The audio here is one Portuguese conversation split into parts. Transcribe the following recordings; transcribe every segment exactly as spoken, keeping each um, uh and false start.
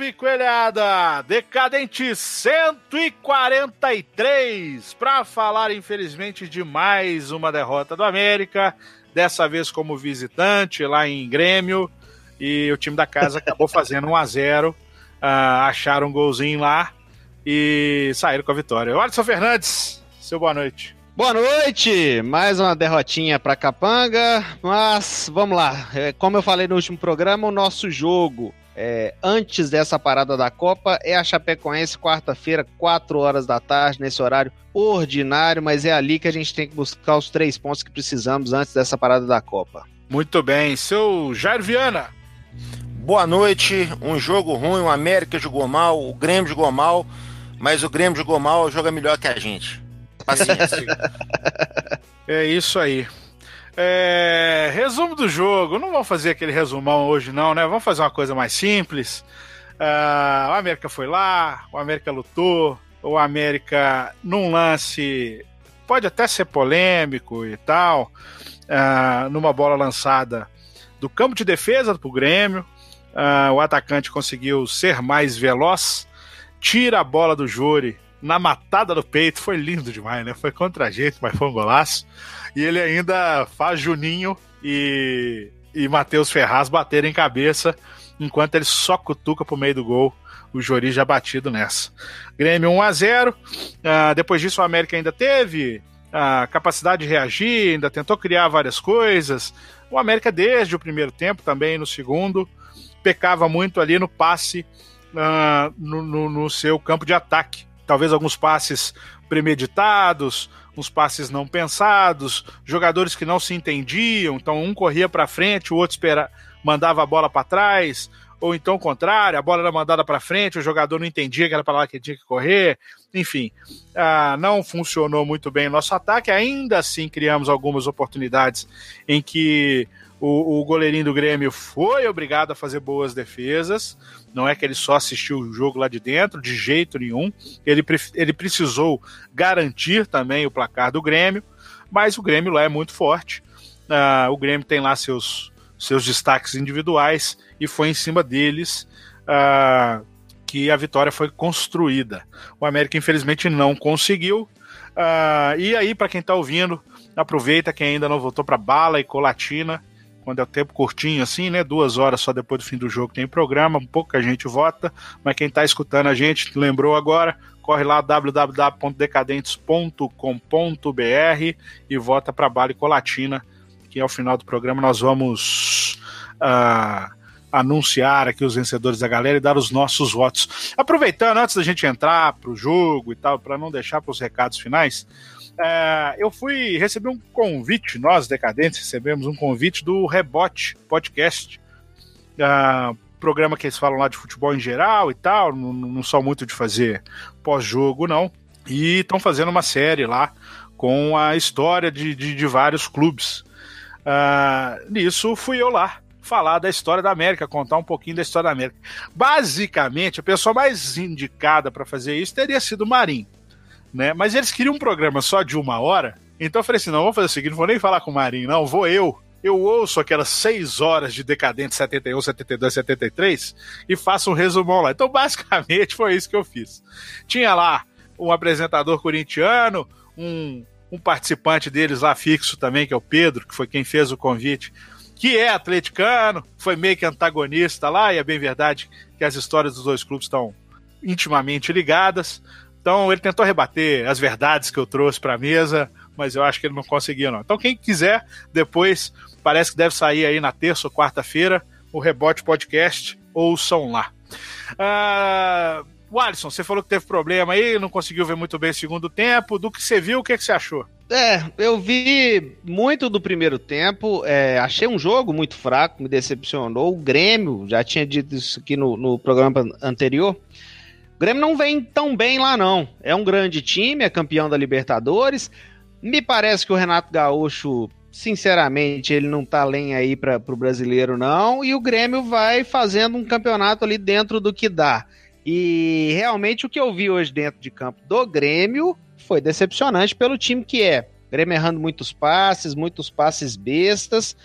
salve, coelhada! Decadente cento e quarenta e três, para falar, infelizmente, de mais uma derrota do América, dessa vez como visitante lá em Grêmio, e o time da casa acabou fazendo um a zero, uh, acharam um golzinho lá e saíram com a vitória. Alisson Fernandes, seu boa noite. Boa noite! Mais uma derrotinha para Capanga, mas vamos lá. Como eu falei no último programa, o nosso jogo é, antes dessa parada da Copa é a Chapecoense, quarta-feira, quatro horas da tarde, nesse horário ordinário, mas é ali que a gente tem que buscar os três pontos que precisamos antes dessa parada da Copa. Muito bem, seu Jair Viana. Boa noite, um jogo ruim, o América jogou mal, o Grêmio jogou mal, mas o Grêmio jogou mal, joga melhor que a gente. Paciência. É isso aí. É, resumo do jogo. Não vamos fazer aquele resumão hoje não, né? Vamos fazer uma coisa mais simples. Uh, o América foi lá, o América lutou, o América num lance pode até ser polêmico e tal, uh, numa bola lançada do campo de defesa pro Grêmio, uh, o atacante conseguiu ser mais veloz, tira a bola do Jori na matada do peito, foi lindo demais, né? Foi contra a gente, mas foi um golaço. E ele ainda faz Juninho e, e Matheus Ferraz baterem cabeça, enquanto ele só cutuca pro meio do gol, o Jori já batido nessa. Grêmio um a zero, uh, depois disso o América ainda teve a capacidade de reagir, ainda tentou criar várias coisas. O América desde o primeiro tempo, também no segundo, pecava muito ali no passe uh, no, no, no seu campo de ataque. Talvez alguns passes premeditados, uns passes não pensados, jogadores que não se entendiam, então um corria para frente, o outro espera, mandava a bola para trás, ou então o contrário, a bola era mandada para frente, o jogador não entendia que era para lá que tinha que correr, enfim, ah, não funcionou muito bem o nosso ataque, ainda assim criamos algumas oportunidades em que o, o goleirinho do Grêmio foi obrigado a fazer boas defesas. Não é que ele só assistiu o jogo lá de dentro, de jeito nenhum. Ele, ele precisou garantir também o placar do Grêmio, mas o Grêmio lá é muito forte. Uh, o Grêmio tem lá seus, seus destaques individuais e foi em cima deles uh, que a vitória foi construída. O América, infelizmente, não conseguiu. Uh, e aí, para quem está ouvindo, aproveita quem ainda não voltou para Bala e Colatina, quando é o tempo curtinho assim, né, duas horas só depois do fim do jogo tem programa, pouca gente vota, mas quem tá escutando a gente, lembrou agora, corre lá w w w ponto decadentes ponto com ponto b r e vota para Bala e Colatina, que ao final do programa nós vamos uh, anunciar aqui os vencedores da galera e dar os nossos votos. Aproveitando, antes da gente entrar pro jogo e tal, para não deixar para os recados finais, Uh, eu fui receber um convite, nós Decadentes recebemos um convite do Rebote Podcast, uh, programa que eles falam lá de futebol em geral e tal, não, não são muito de fazer pós-jogo não, e estão fazendo uma série lá com a história de, de, de vários clubes. Uh, nisso fui eu lá falar da história da América, contar um pouquinho da história da América. Basicamente, a pessoa mais indicada para fazer isso teria sido o Marinho, né? Mas eles queriam um programa só de uma hora, então eu falei assim, não, vamos fazer o seguinte, não vou nem falar com o Marinho, não, vou eu, eu ouço aquelas seis horas de Decadente setenta e um, setenta e dois, setenta e três e faço um resumão lá. Então basicamente foi isso que eu fiz. Tinha lá um apresentador corintiano, um, um participante deles lá fixo também, que é o Pedro, que foi quem fez o convite, que é atleticano, foi meio que antagonista lá, e é bem verdade que as histórias dos dois clubes estão intimamente ligadas. Então ele tentou rebater as verdades que eu trouxe para a mesa, mas eu acho que ele não conseguiu não. Então quem quiser, depois, parece que deve sair aí na terça ou quarta-feira, o Rebote Podcast, ouçam lá. Uh, o Alisson, você falou que teve problema aí, não conseguiu ver muito bem o segundo tempo. Do que você viu, o que, que você achou? É, eu vi muito do primeiro tempo, é, achei um jogo muito fraco, me decepcionou. O Grêmio, já tinha dito isso aqui no, no programa anterior, o Grêmio não vem tão bem lá não, é um grande time, é campeão da Libertadores, me parece que o Renato Gaúcho, sinceramente, ele não tá além aí para o brasileiro não, e o Grêmio vai fazendo um campeonato ali dentro do que dá, e realmente o que eu vi hoje dentro de campo do Grêmio foi decepcionante pelo time que é. Grêmio errando muitos passes, muitos passes bestas.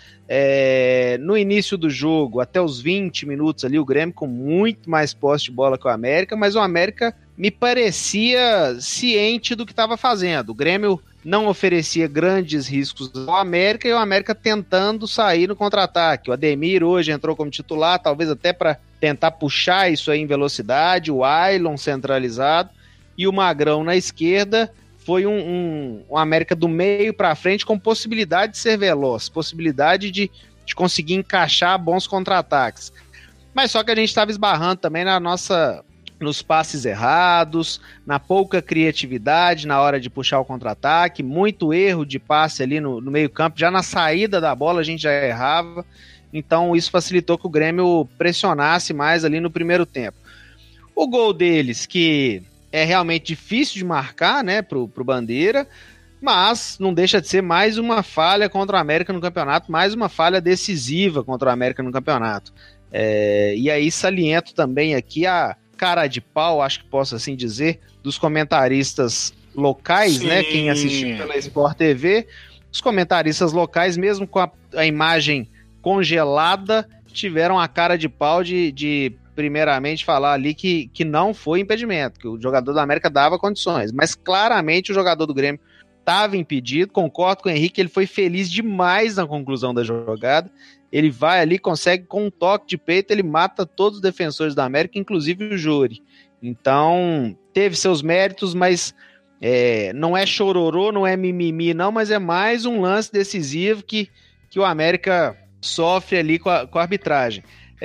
É, no início do jogo, até os vinte minutos ali, o Grêmio com muito mais posse de bola que o América, mas o América me parecia ciente do que estava fazendo. O Grêmio não oferecia grandes riscos ao América e o América tentando sair no contra-ataque. O Ademir hoje entrou como titular, talvez até para tentar puxar isso aí em velocidade, o Ailon centralizado e o Magrão na esquerda. Foi um, um, um América do meio para frente com possibilidade de ser veloz, possibilidade de, de conseguir encaixar bons contra-ataques. Mas só que a gente estava esbarrando também na nossa, nos passes errados, na pouca criatividade na hora de puxar o contra-ataque, muito erro de passe ali no, no meio campo, já na saída da bola a gente já errava, então isso facilitou que o Grêmio pressionasse mais ali no primeiro tempo. O gol deles, que é realmente difícil de marcar, né, pro, pro Bandeira, mas não deixa de ser mais uma falha contra o América no campeonato, mais uma falha decisiva contra o América no campeonato. É, e aí saliento também aqui a cara de pau, acho que posso assim dizer, dos comentaristas locais, Sim. né, quem assistiu pela Sport T V, os comentaristas locais, mesmo com a, a imagem congelada, tiveram a cara de pau de... de primeiramente falar ali que, que não foi impedimento, que o jogador do América dava condições, mas claramente o jogador do Grêmio estava impedido. Concordo com o Henrique, ele foi feliz demais na conclusão da jogada, ele vai ali, consegue com um toque de peito, ele mata todos os defensores da América, inclusive o Jori. Então teve seus méritos, mas é, não é chororô, não é mimimi não, mas é mais um lance decisivo que, que o América sofre ali com a, com a arbitragem.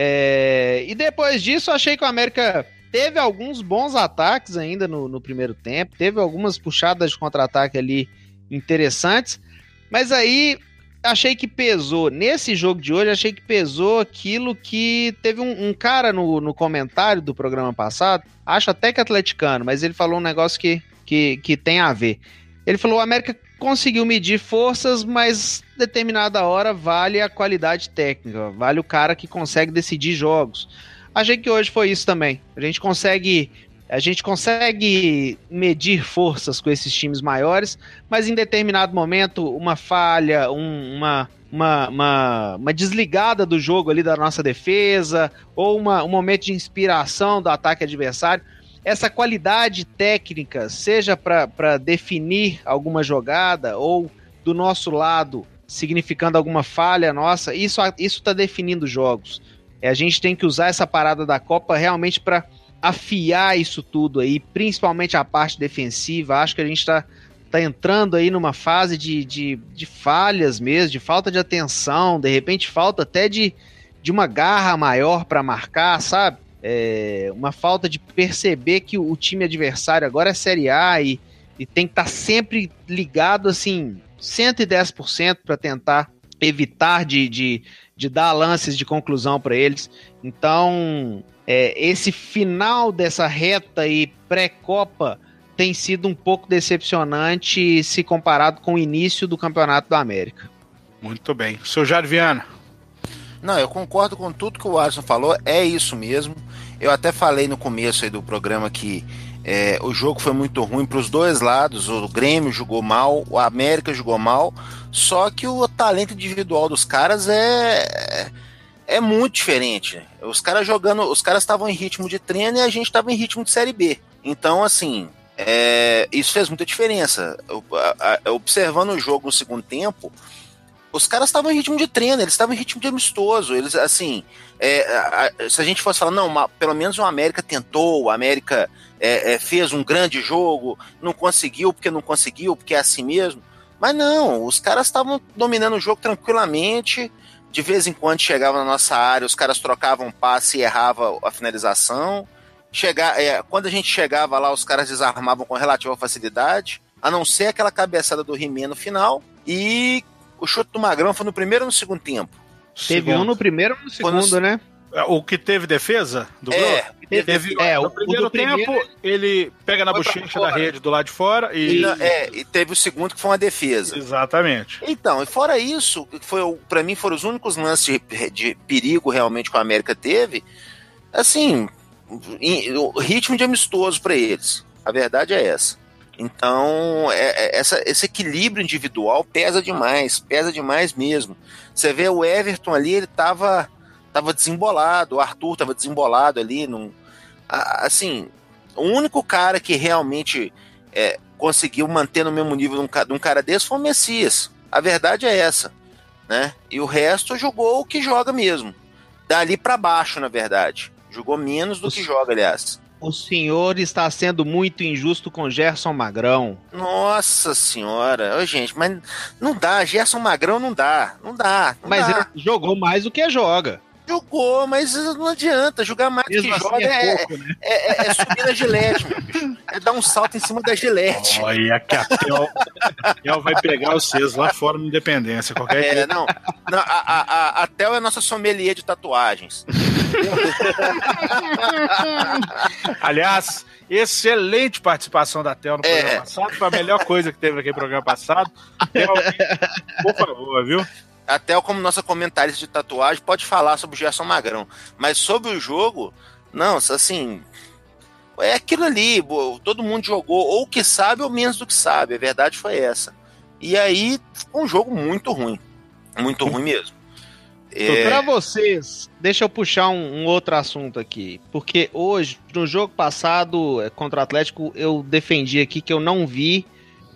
É, e depois disso, achei que o América teve alguns bons ataques ainda no, no primeiro tempo, teve algumas puxadas de contra-ataque ali interessantes, mas aí achei que pesou, nesse jogo de hoje, achei que pesou aquilo que teve um, um cara no, no comentário do programa passado, acho até que atleticano, mas ele falou um negócio que, que, que tem a ver. Ele falou: o América conseguiu medir forças, mas determinada hora vale a qualidade técnica, vale o cara que consegue decidir jogos. Achei que hoje foi isso também. A gente consegue, a gente consegue medir forças com esses times maiores, mas em determinado momento, uma falha, um, uma, uma, uma, uma desligada do jogo ali da nossa defesa, ou uma, um momento de inspiração do ataque adversário, essa qualidade técnica, seja para definir alguma jogada ou do nosso lado, significando alguma falha nossa, isso está definindo jogos. É, a gente tem que usar essa parada da Copa realmente para afiar isso tudo aí, principalmente a parte defensiva. Acho que a gente está tá entrando aí numa fase de, de, de falhas mesmo, de falta de atenção, de repente falta até de, de uma garra maior para marcar, sabe? É, uma falta de perceber que o time adversário agora é Série A e, e tem que estar tá sempre ligado assim, cento e dez por cento para tentar evitar de, de, de dar lances de conclusão para eles. Então, é, esse final dessa reta aí pré-Copa tem sido um pouco decepcionante se comparado com o início do Campeonato da América. Muito bem. Seu Jair Viana. Não, eu concordo com tudo que o Alisson falou, é isso mesmo. Eu até falei no começo aí do programa que é, o jogo foi muito ruim para os dois lados, o Grêmio jogou mal, o América jogou mal, só que o talento individual dos caras é, é muito diferente. Os caras jogando, os caras estavam em ritmo de treino e a gente estava em ritmo de Série B. Então, assim, é, isso fez muita diferença. Eu, a, a, observando o jogo no segundo tempo, os caras estavam em ritmo de treino, eles estavam em ritmo de amistoso. Eles, assim, é, a, a, se a gente fosse falar, não, uma, pelo menos o América tentou, o América é, é, fez um grande jogo, não conseguiu porque não conseguiu, porque é assim mesmo. Mas não, os caras estavam dominando o jogo tranquilamente. De vez em quando chegava na nossa área, os caras trocavam passe e erravam a finalização. Chegar, é, quando a gente chegava lá, os caras desarmavam com relativa facilidade, a não ser aquela cabeçada do Rimé no final. E o chute do Magrão foi no primeiro ou no segundo tempo? Teve segundo. um no primeiro e no segundo, no... né? O que teve defesa do é, gol? Teve, teve, é, no o, primeiro o tempo, primeiro, ele pega na bochecha da rede do lado de fora e... e... É, e teve o segundo que foi uma defesa. Exatamente. Então, e fora isso, foi, para mim foram os únicos lances de, de perigo realmente que o América teve, assim, em, o ritmo de amistoso para eles. A verdade é essa. Então, é, é, essa, esse equilíbrio individual pesa demais, pesa demais mesmo. Você vê o Everton ali, ele tava, tava desembolado, o Arthur tava desembolado ali. Num, assim, o único cara que realmente é, conseguiu manter no mesmo nível de um, de um cara desse foi o Messias. A verdade é essa, né? E o resto jogou o que joga mesmo. Dali pra baixo, na verdade. Jogou menos do que joga, aliás. O senhor está sendo muito injusto com Gerson Magrão. Nossa senhora. Ô, gente, mas não dá. Gerson Magrão não dá. Não dá. Não mas dá. ele jogou mais do que joga. Jogou, mas não adianta. Jogar mais do que assim joga é, é, pouco, né? é, é, é subir na Gilete, meu bicho. É dar um salto em cima da Gilete. Olha que a Theo, a Theo vai pegar vocês lá fora no Independência. Qualquer é, coisa. não. não a, a, a, a Theo é a nossa sommelier de tatuagens. Aliás, excelente participação da Theo no programa é. passado. Foi a melhor coisa que teve naquele programa passado. Theo, por favor, viu? A Theo, como nossa comentarista de tatuagem, pode falar sobre o Gerson Magrão. Mas sobre o jogo, não, assim, é aquilo ali, todo mundo jogou, ou o que sabe ou menos do que sabe, a verdade foi essa. E aí, ficou um jogo muito ruim, muito ruim mesmo. É... Para vocês, deixa eu puxar um, um outro assunto aqui, porque hoje, no jogo passado contra o Atlético, eu defendi aqui que eu não vi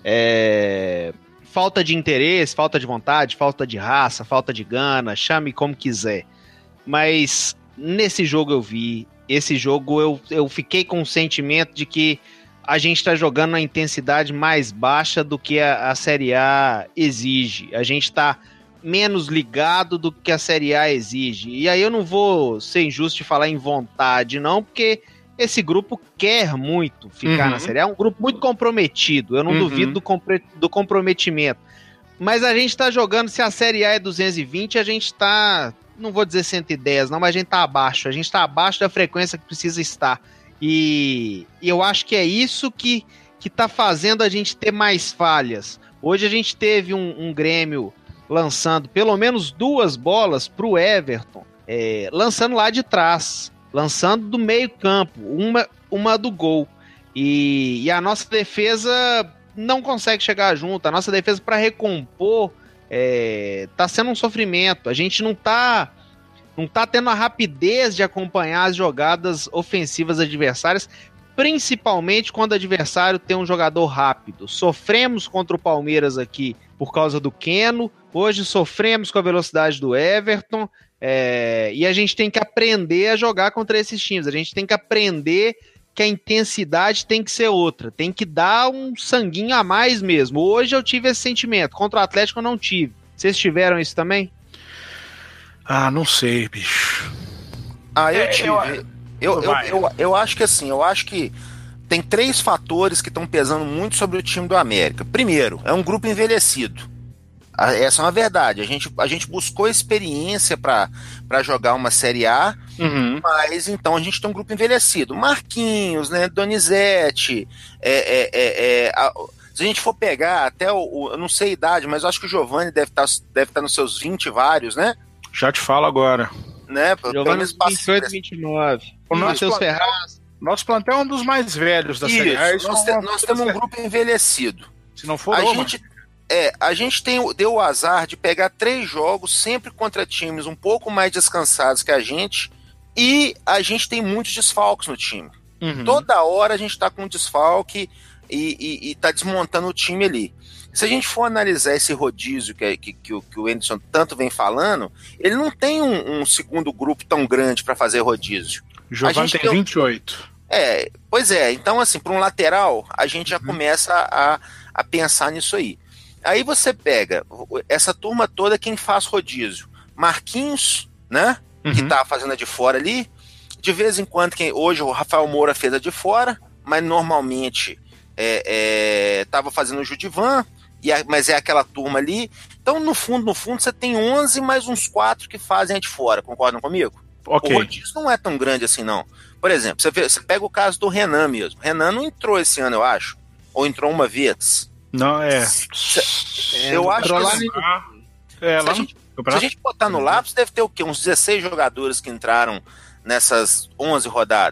é, falta de interesse, falta de vontade, falta de raça, falta de gana, chame como quiser. Mas nesse jogo eu vi, esse jogo eu, eu fiquei com o sentimento de que a gente está jogando na intensidade mais baixa do que a, a Série A exige. A gente está menos ligado do que a Série A exige. E aí eu não vou ser injusto de falar em vontade, não, porque esse grupo quer muito ficar uhum. na Série A. É um grupo muito comprometido. Eu não uhum. duvido do, compre- do comprometimento. Mas a gente tá jogando, se a Série A é duzentos e vinte, a gente tá, não vou dizer cento e dez, não, mas a gente tá abaixo. A gente tá abaixo da frequência que precisa estar. E, e eu acho que é isso que, que tá fazendo a gente ter mais falhas. Hoje a gente teve um, um Grêmio lançando pelo menos duas bolas pro Everton, é, lançando lá de trás, lançando do meio campo, uma, uma do gol. E, e a nossa defesa não consegue chegar junto, a nossa defesa para recompor é, tá sendo um sofrimento. A gente não tá, não tá tendo a rapidez de acompanhar as jogadas ofensivas adversárias, principalmente quando o adversário tem um jogador rápido. Sofremos contra o Palmeiras aqui por causa do Keno, hoje sofremos com a velocidade do Everton, é, e a gente tem que aprender a jogar contra esses times, a gente tem que aprender que a intensidade tem que ser outra, tem que dar um sanguinho a mais mesmo. Hoje eu tive esse sentimento, contra o Atlético eu não tive. Vocês tiveram isso também? Ah, não sei, bicho. Ah, eu é, tive. Eu, eu, eu, eu, eu acho que assim, eu acho que tem três fatores que estão pesando muito sobre o time do América. Primeiro, é um grupo envelhecido. Essa é uma verdade. A gente, a gente buscou experiência para jogar uma Série A, uhum. mas então a gente tem um grupo envelhecido. Marquinhos, né, Donizete, é, é, é, é, a, se a gente for pegar até o, o. Eu não sei a idade, mas eu acho que o Giovani deve estar deve estar nos seus vinte e vários, né? Já te falo agora. Né? Giovani vinte e oito, vinte e nove. O Matheus Ferraz. Nosso plantel é um dos mais velhos da Isso, Série A. Nós, te, nós temos um grupo envelhecido. Se não for, a não, gente, é, a gente tem, deu o azar de pegar três jogos sempre contra times um pouco mais descansados que a gente, e a gente tem muitos desfalques no time. Uhum. Toda hora a gente tá com um desfalque e, e, e tá desmontando o time ali. Se a gente for analisar esse rodízio que, que, que, o, que o Anderson tanto vem falando, ele não tem um, um segundo grupo tão grande para fazer rodízio. Giovani tem vinte e oito. É, pois é, então assim, para um lateral, a gente já uhum. começa a, a pensar nisso aí. Aí você pega essa turma toda, quem faz rodízio? Marquinhos, né? Uhum. Que tá fazendo a de fora ali. De vez em quando, quem, hoje o Rafael Moura fez a de fora, mas normalmente é, é, tava fazendo o Judivan, e a, mas é aquela turma ali. Então, no fundo, no fundo, você tem onze mais uns quatro que fazem a de fora, concordam comigo? Okay. O rodízio não é tão grande assim, não. Por exemplo, você, vê, você pega o caso do Renan mesmo. Renan não entrou esse ano, eu acho. Ou entrou uma vez. Não, é. é eu acho que... Lá assim, é, se, lá a gente, se a gente botar no lápis, deve ter o quê? Uns dezesseis jogadores que entraram nessas onze rodadas.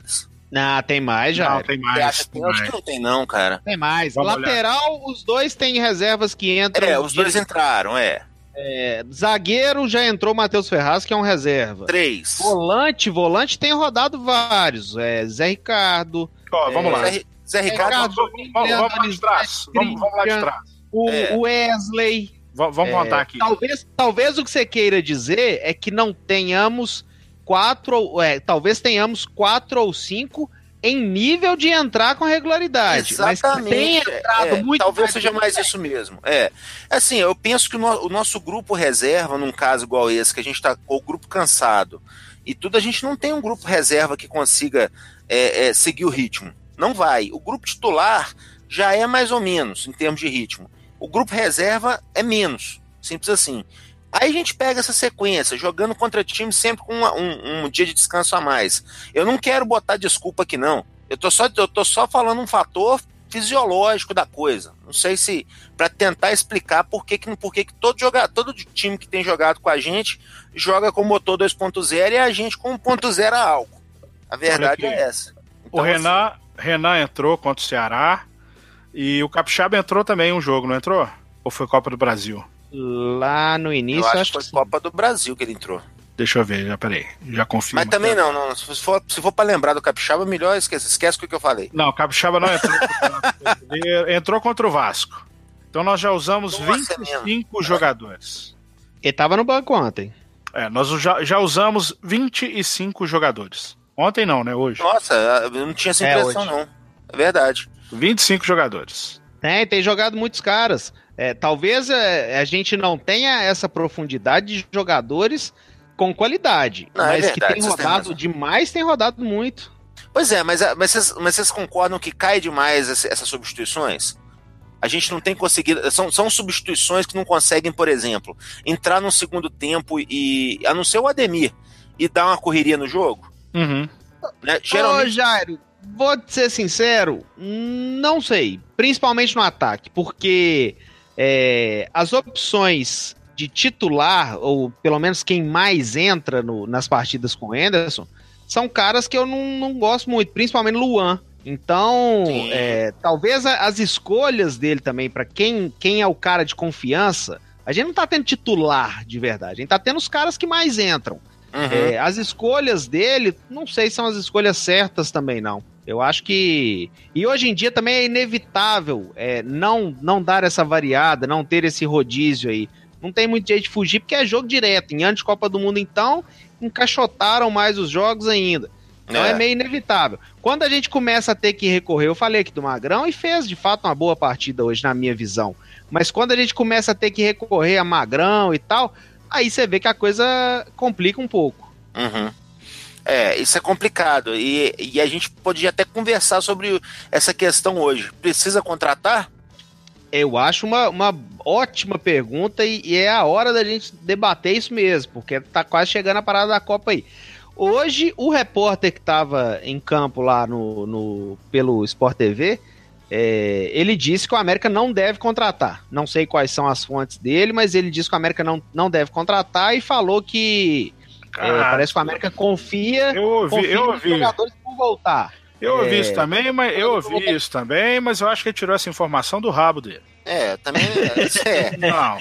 Não, tem mais já. Não, tem mais. Acho, Tem eu acho mais. que não tem não, cara. Tem mais. Vamos Lateral, olhar. Os dois têm reservas que entram. É, os dois de... entraram, é. é. Zagueiro já entrou o Matheus Ferraz, que é um reserva. Três. Volante, volante tem rodado vários. É, Zé Ricardo. Ó, vamos é, lá. Zé, Zé Ricardo. Ricardo vamos, vamos, vamos lá de trás. Vamos, vamos lá de trás. O É. Wesley. V- vamos é, contar aqui. Talvez, talvez o que você queira dizer é que não tenhamos quatro. É, talvez tenhamos quatro ou cinco em nível de entrar com regularidade. Exatamente. Mas que tenha entrado é, muito talvez mais seja mais isso mesmo. É. Assim, eu penso que o, no- o nosso grupo reserva, num caso igual esse, que a gente tá com o grupo cansado e tudo, a gente não tem um grupo reserva que consiga é, é, seguir o ritmo. Não vai. O grupo titular já é mais ou menos em termos de ritmo. O grupo reserva é menos. Simples assim. Aí a gente pega essa sequência, jogando contra time sempre com uma, um, um dia de descanso a mais. Eu não quero botar desculpa aqui, não. Eu tô só, eu tô só falando um fator fisiológico da coisa. Não sei se para tentar explicar por que, que, por que, que todo, jogador, todo time que tem jogado com a gente joga com motor dois ponto zero e a gente com um ponto zero a álcool. A verdade é essa. Então, o Renan, assim, Renan entrou contra o Ceará e o Capixaba entrou também em um jogo, não entrou? Ou foi Copa do Brasil? Lá no início, eu acho, acho que foi que Copa do Brasil que ele entrou. Deixa eu ver, já peraí, já confirmo. Mas também não, não se for, se for pra lembrar do Capixaba, melhor esquece, esquece o que eu falei. Não, o Capixaba não entrou contra, entrou contra o Vasco. Então nós já usamos Nossa, vinte e cinco jogadores. ele tava no banco ontem. É, nós já, já usamos vinte e cinco jogadores. Ontem não, né? Hoje. Nossa, eu não tinha essa É, impressão, hoje. não. É verdade. vinte e cinco jogadores. Tem, tem jogado muitos caras. É, talvez é, a gente não tenha essa profundidade de jogadores com qualidade. Não, é mas verdade, que tem vocês têm rodado razão. demais, tem rodado muito. Pois é, mas, mas, vocês, mas vocês concordam que cai demais esse- essas substituições? A gente não tem conseguido. São, são substituições que não conseguem, por exemplo, entrar no segundo tempo e. A não ser o Ademir e dar uma correria no jogo. Uhum. Né? Ô, Geralmente. Jairo, vou te ser sincero, não sei. Principalmente no ataque, porque é, as opções de titular, ou pelo menos quem mais entra no- nas partidas com o Henderson, são caras que eu não, não gosto muito, principalmente Luan. Então, Sim. é, talvez a- as escolhas dele também, pra quem, quem é o cara de confiança, a gente não tá tendo titular de verdade, a gente tá tendo os caras que mais entram. Uhum. É, as escolhas dele, não sei se são as escolhas certas também, não. Eu acho que... E hoje em dia também é inevitável é, não, não dar essa variada, não ter esse rodízio aí. Não tem muito jeito de fugir, porque é jogo direto. Em antes de Copa do Mundo, então, encaixotaram mais os jogos ainda. Então é. É. é meio inevitável. Quando a gente começa a ter que recorrer, eu falei aqui do Magrão e fez de fato uma boa partida hoje, na minha visão. Mas quando a gente começa a ter que recorrer a Magrão e tal, aí você vê que a coisa complica um pouco. Uhum. É, isso é complicado. E, e a gente podia até conversar sobre essa questão hoje. Precisa contratar? Eu acho uma, uma ótima pergunta e, e é a hora da gente debater isso mesmo, porque tá quase chegando a parada da Copa aí. Hoje, o repórter que estava em campo lá no, no, pelo Sport T V, é, ele disse que o América não deve contratar. Não sei quais são as fontes dele, mas ele disse que o América não, não deve contratar e falou que é, parece que o América confia, Eu ouvi, confia eu nos ouvi. jogadores que vão voltar. Eu ouvi É. isso também, mas eu ouvi isso também, mas eu acho que ele tirou essa informação do rabo dele. É, também. É. Não,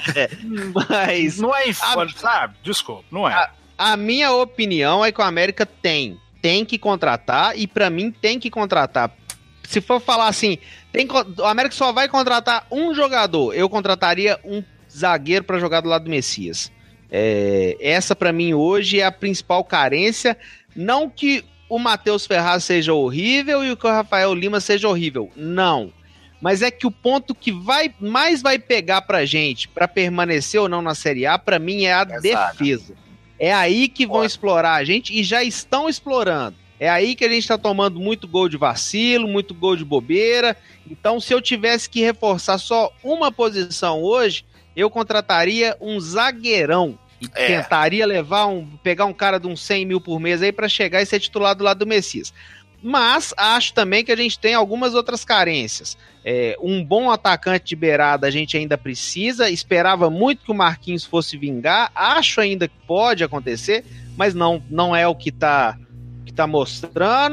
Mas não é infame, sabe? Desculpa, não é. a minha opinião é que o América tem, tem que contratar e pra mim tem que contratar. Se for falar assim, tem, co- o América só vai contratar um jogador, eu contrataria um zagueiro pra jogar do lado do Messias. É, essa pra mim hoje é a principal carência, não que o Matheus Ferraz seja horrível e o que o Rafael Lima seja horrível, não. Mas é que o ponto que vai mais vai pegar pra gente pra permanecer ou não na Série A, pra mim é a Exato. defesa. É aí que vão Ótimo. explorar a gente e já estão explorando. É aí que a gente tá tomando muito gol de vacilo, muito gol de bobeira. Então, se eu tivesse que reforçar só uma posição hoje, eu contrataria um zagueirão. E É. tentaria levar um, pegar um cara de uns cem mil por mês aí pra chegar e ser titular do lado do Messias. Mas acho também que a gente tem algumas outras carências. É, um bom atacante de beirada a gente ainda precisa. Esperava muito que o Marquinhos fosse vingar. Acho ainda que pode acontecer, mas não, não é o que tá, que tá mostrando.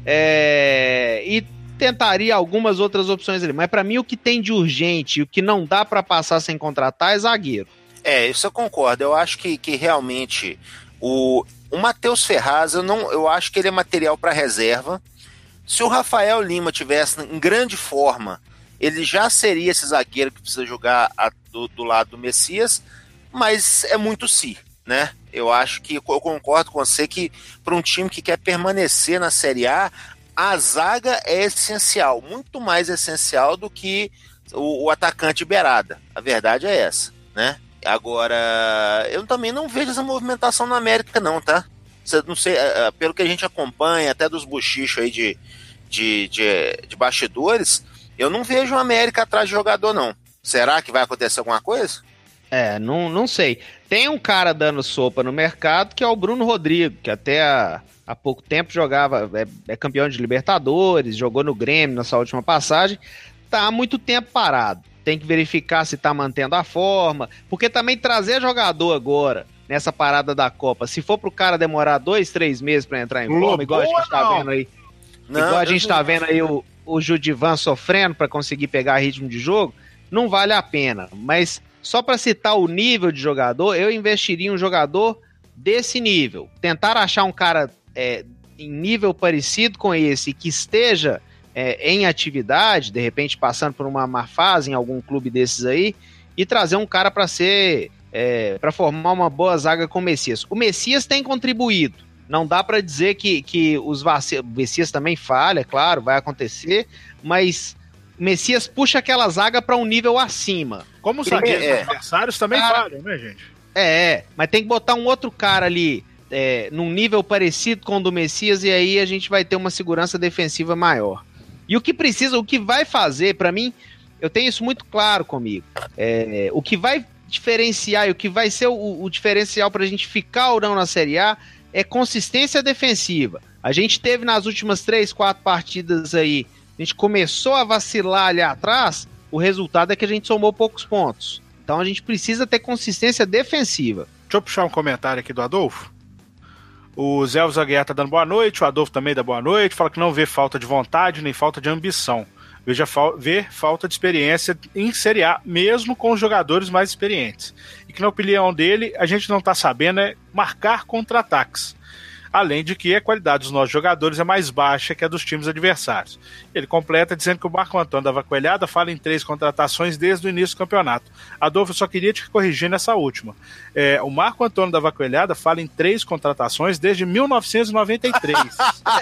É, e tentaria algumas outras opções ali. Mas pra mim o que tem de urgente, o que não dá pra passar sem contratar é zagueiro. É, isso eu concordo. Eu acho que, que realmente o, o Matheus Ferraz, eu, não, eu acho que ele é material para reserva. Se o Rafael Lima tivesse em grande forma, ele já seria esse zagueiro que precisa jogar a, do, do lado do Messias, mas é muito si, né? Eu acho que eu concordo com você que para um time que quer permanecer na Série A, a zaga é essencial, muito mais essencial do que o, o atacante beirada. A verdade é essa, né? Agora, eu também não vejo essa movimentação na América não, tá? Não sei, pelo que a gente acompanha, até dos bochichos aí de, de, de, de bastidores, eu não vejo a América atrás de jogador não. Será que vai acontecer alguma coisa? É, não, não sei. Tem um cara dando sopa no mercado que é o Bruno Rodrigo, que até há, há pouco tempo jogava, é, é campeão de Libertadores, jogou no Grêmio nessa última passagem, tá há muito tempo parado. Tem que verificar se tá mantendo a forma, porque também trazer jogador agora, nessa parada da Copa, se for pro cara demorar dois, três meses pra entrar em forma, igual a gente tá vendo aí, não, igual a gente tá vendo aí o, o Judivan sofrendo pra conseguir pegar ritmo de jogo, não vale a pena. Mas só pra citar o nível de jogador, eu investiria em um jogador desse nível. Tentar achar um cara é, em nível parecido com esse, que esteja É, em atividade, de repente passando por uma má fase em algum clube desses aí, e trazer um cara para ser, é, para formar uma boa zaga com o Messias. O Messias tem contribuído, não dá para dizer que, que os vacilos, o Messias também falha, claro, vai acontecer, mas o Messias puxa aquela zaga para um nível acima. Como os zagueiros é. adversários também cara, falham, né, gente? É, mas tem que botar um outro cara ali, é, num nível parecido com o do Messias, e aí a gente vai ter uma segurança defensiva maior. E o que precisa, o que vai fazer, pra mim, eu tenho isso muito claro comigo. É, o que vai diferenciar e o que vai ser o, o diferencial pra gente ficar ou não na Série A é consistência defensiva. A gente teve nas últimas três, quatro partidas aí, a gente começou a vacilar ali atrás, o resultado é que a gente somou poucos pontos. Então a gente precisa ter consistência defensiva. Deixa eu puxar um comentário aqui do Adolfo. O Zé Zaguiar tá dando boa noite, o Adolfo também dá boa noite, fala que não vê falta de vontade nem falta de ambição. Veja fa- vê falta de experiência em Série A, mesmo com os jogadores mais experientes. E que na opinião dele, a gente não tá sabendo é marcar contra-ataques. Além de que a qualidade dos nossos jogadores é mais baixa que a dos times adversários. Ele completa dizendo que o Marco Antônio da Vacoelhada fala em três contratações desde o início do campeonato. Adolfo, eu só queria te corrigir nessa última. É, o Marco Antônio da Vacoelhada fala em três contratações desde mil novecentos e noventa e três.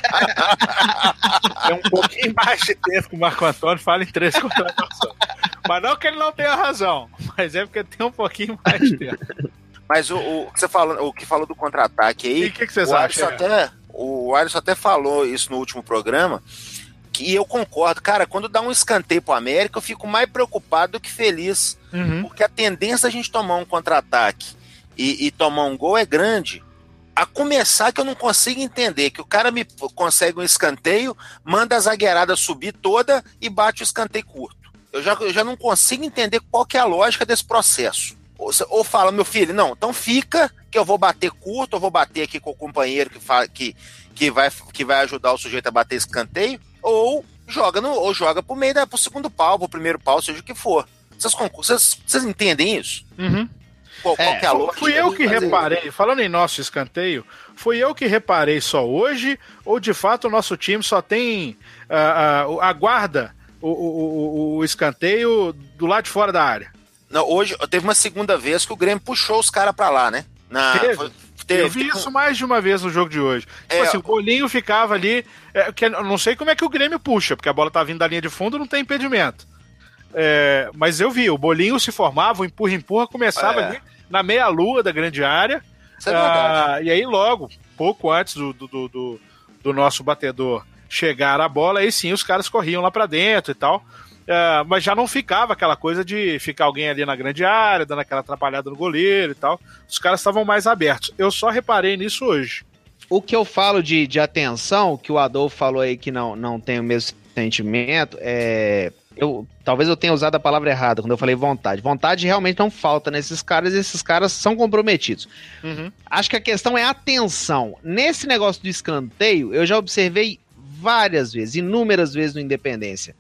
É um pouquinho mais de tempo que o Marco Antônio fala em três contratações. Mas não que ele não tenha razão, mas é porque tem um pouquinho mais de tempo. Mas o, o, que você falou, o que falou do contra-ataque aí, e que que vocês o acham? Alisson até, o Alisson até falou isso no último programa, que eu concordo. Cara, quando dá um escanteio pro América, eu fico mais preocupado do que feliz. Uhum. Porque a tendência a gente tomar um contra-ataque e, e tomar um gol é grande. A começar que eu não consigo entender que o cara me consegue um escanteio, manda a zagueirada subir toda e bate o escanteio curto. Eu já, eu já não consigo entender qual que é a lógica desse processo. Ou, ou fala, meu filho, não, então fica que eu vou bater curto, eu vou bater aqui com o companheiro que, fa, que, que, vai, que vai ajudar o sujeito a bater escanteio, ou joga, no, ou joga pro meio, da, pro segundo pau, pro primeiro pau, seja o que for. Vocês, vocês, vocês entendem isso? Uhum. Qual, qual é, que é a lógica? Fui eu que fazer? reparei, falando em nosso escanteio, fui eu que reparei só hoje, ou de fato o nosso time só tem uh, uh, aguarda o, o, o, o escanteio do lado de fora da área? Não, hoje teve uma segunda vez que o Grêmio puxou os caras pra lá, né? Na, teve. Foi, teve, eu vi teve isso um... mais de uma vez no jogo de hoje. Tipo é, assim, o Bolinho ficava ali, é, que eu não sei como é que o Grêmio puxa, porque a bola tá vindo da linha de fundo, não tem impedimento. É, mas eu vi, o Bolinho se formava, o empurra-empurra começava é. ali na meia-lua da grande área. Isso é verdade. Ah, e aí logo, pouco antes do, do, do, do nosso batedor chegar a bola, aí sim os caras corriam lá pra dentro e tal. Uh, mas já não ficava aquela coisa de ficar alguém ali na grande área, dando aquela atrapalhada no goleiro e tal. Os caras estavam mais abertos. Eu só reparei nisso hoje. O que eu falo de, de atenção, que o Adolfo falou aí que não, não tem o mesmo sentimento, é... Eu, talvez eu tenha usado a palavra errada quando eu falei vontade. Vontade realmente não falta nesses caras, e esses caras são comprometidos. Uhum. Acho que a questão é atenção. Nesse negócio do escanteio, eu já observei várias vezes, inúmeras vezes no Independência.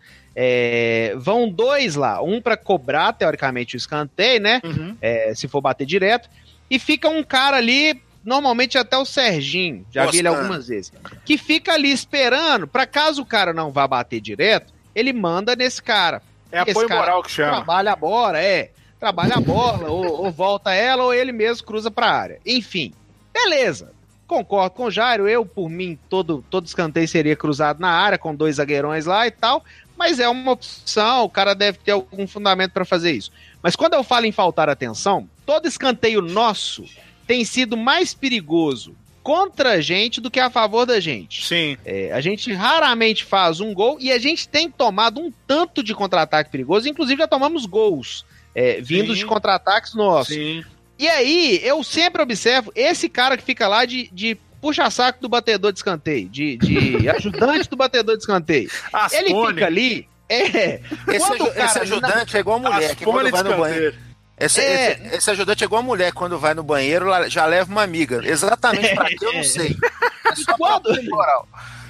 É, vão dois lá, um para cobrar, teoricamente, o escanteio, né? Uhum. É, se for bater direto, e fica um cara ali, normalmente até o Serginho, já Nossa, vi ele cara. algumas vezes, que fica ali esperando, para caso o cara não vá bater direto, ele manda nesse cara. É apoio moral que chama. Trabalha a bola, é. Trabalha a bola, ou, ou volta ela, ou ele mesmo cruza pra área. Enfim, beleza. Concordo com o Jairo, eu, por mim, todo, todo escanteio seria cruzado na área, com dois zagueirões lá e tal, mas é uma opção, o cara deve ter algum fundamento para fazer isso. Mas quando eu falo em faltar atenção, todo escanteio nosso tem sido mais perigoso contra a gente do que a favor da gente. Sim. É, a gente raramente faz um gol e a gente tem tomado um tanto de contra-ataque perigoso, inclusive já tomamos gols é, vindos de contra-ataques nossos. Sim. E aí, eu sempre observo esse cara que fica lá de, de puxa-saco do batedor de escanteio, de, de ajudante do batedor de escanteio. Ele fica ali... É, esse, aju cara, esse ajudante não... é igual a mulher, que quando vai no banheiro... Esse, é. esse, esse ajudante é igual a mulher, quando vai no banheiro, já leva uma amiga. Exatamente pra que eu não sei. É só quando... moral.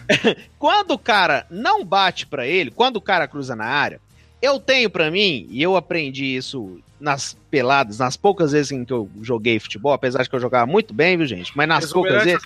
Quando o cara não bate pra ele, quando o cara cruza na área, eu tenho pra mim, e eu aprendi isso nas peladas, nas poucas vezes em que eu joguei futebol, apesar de que eu jogava muito bem, viu, gente? Mas nas Esse poucas vezes...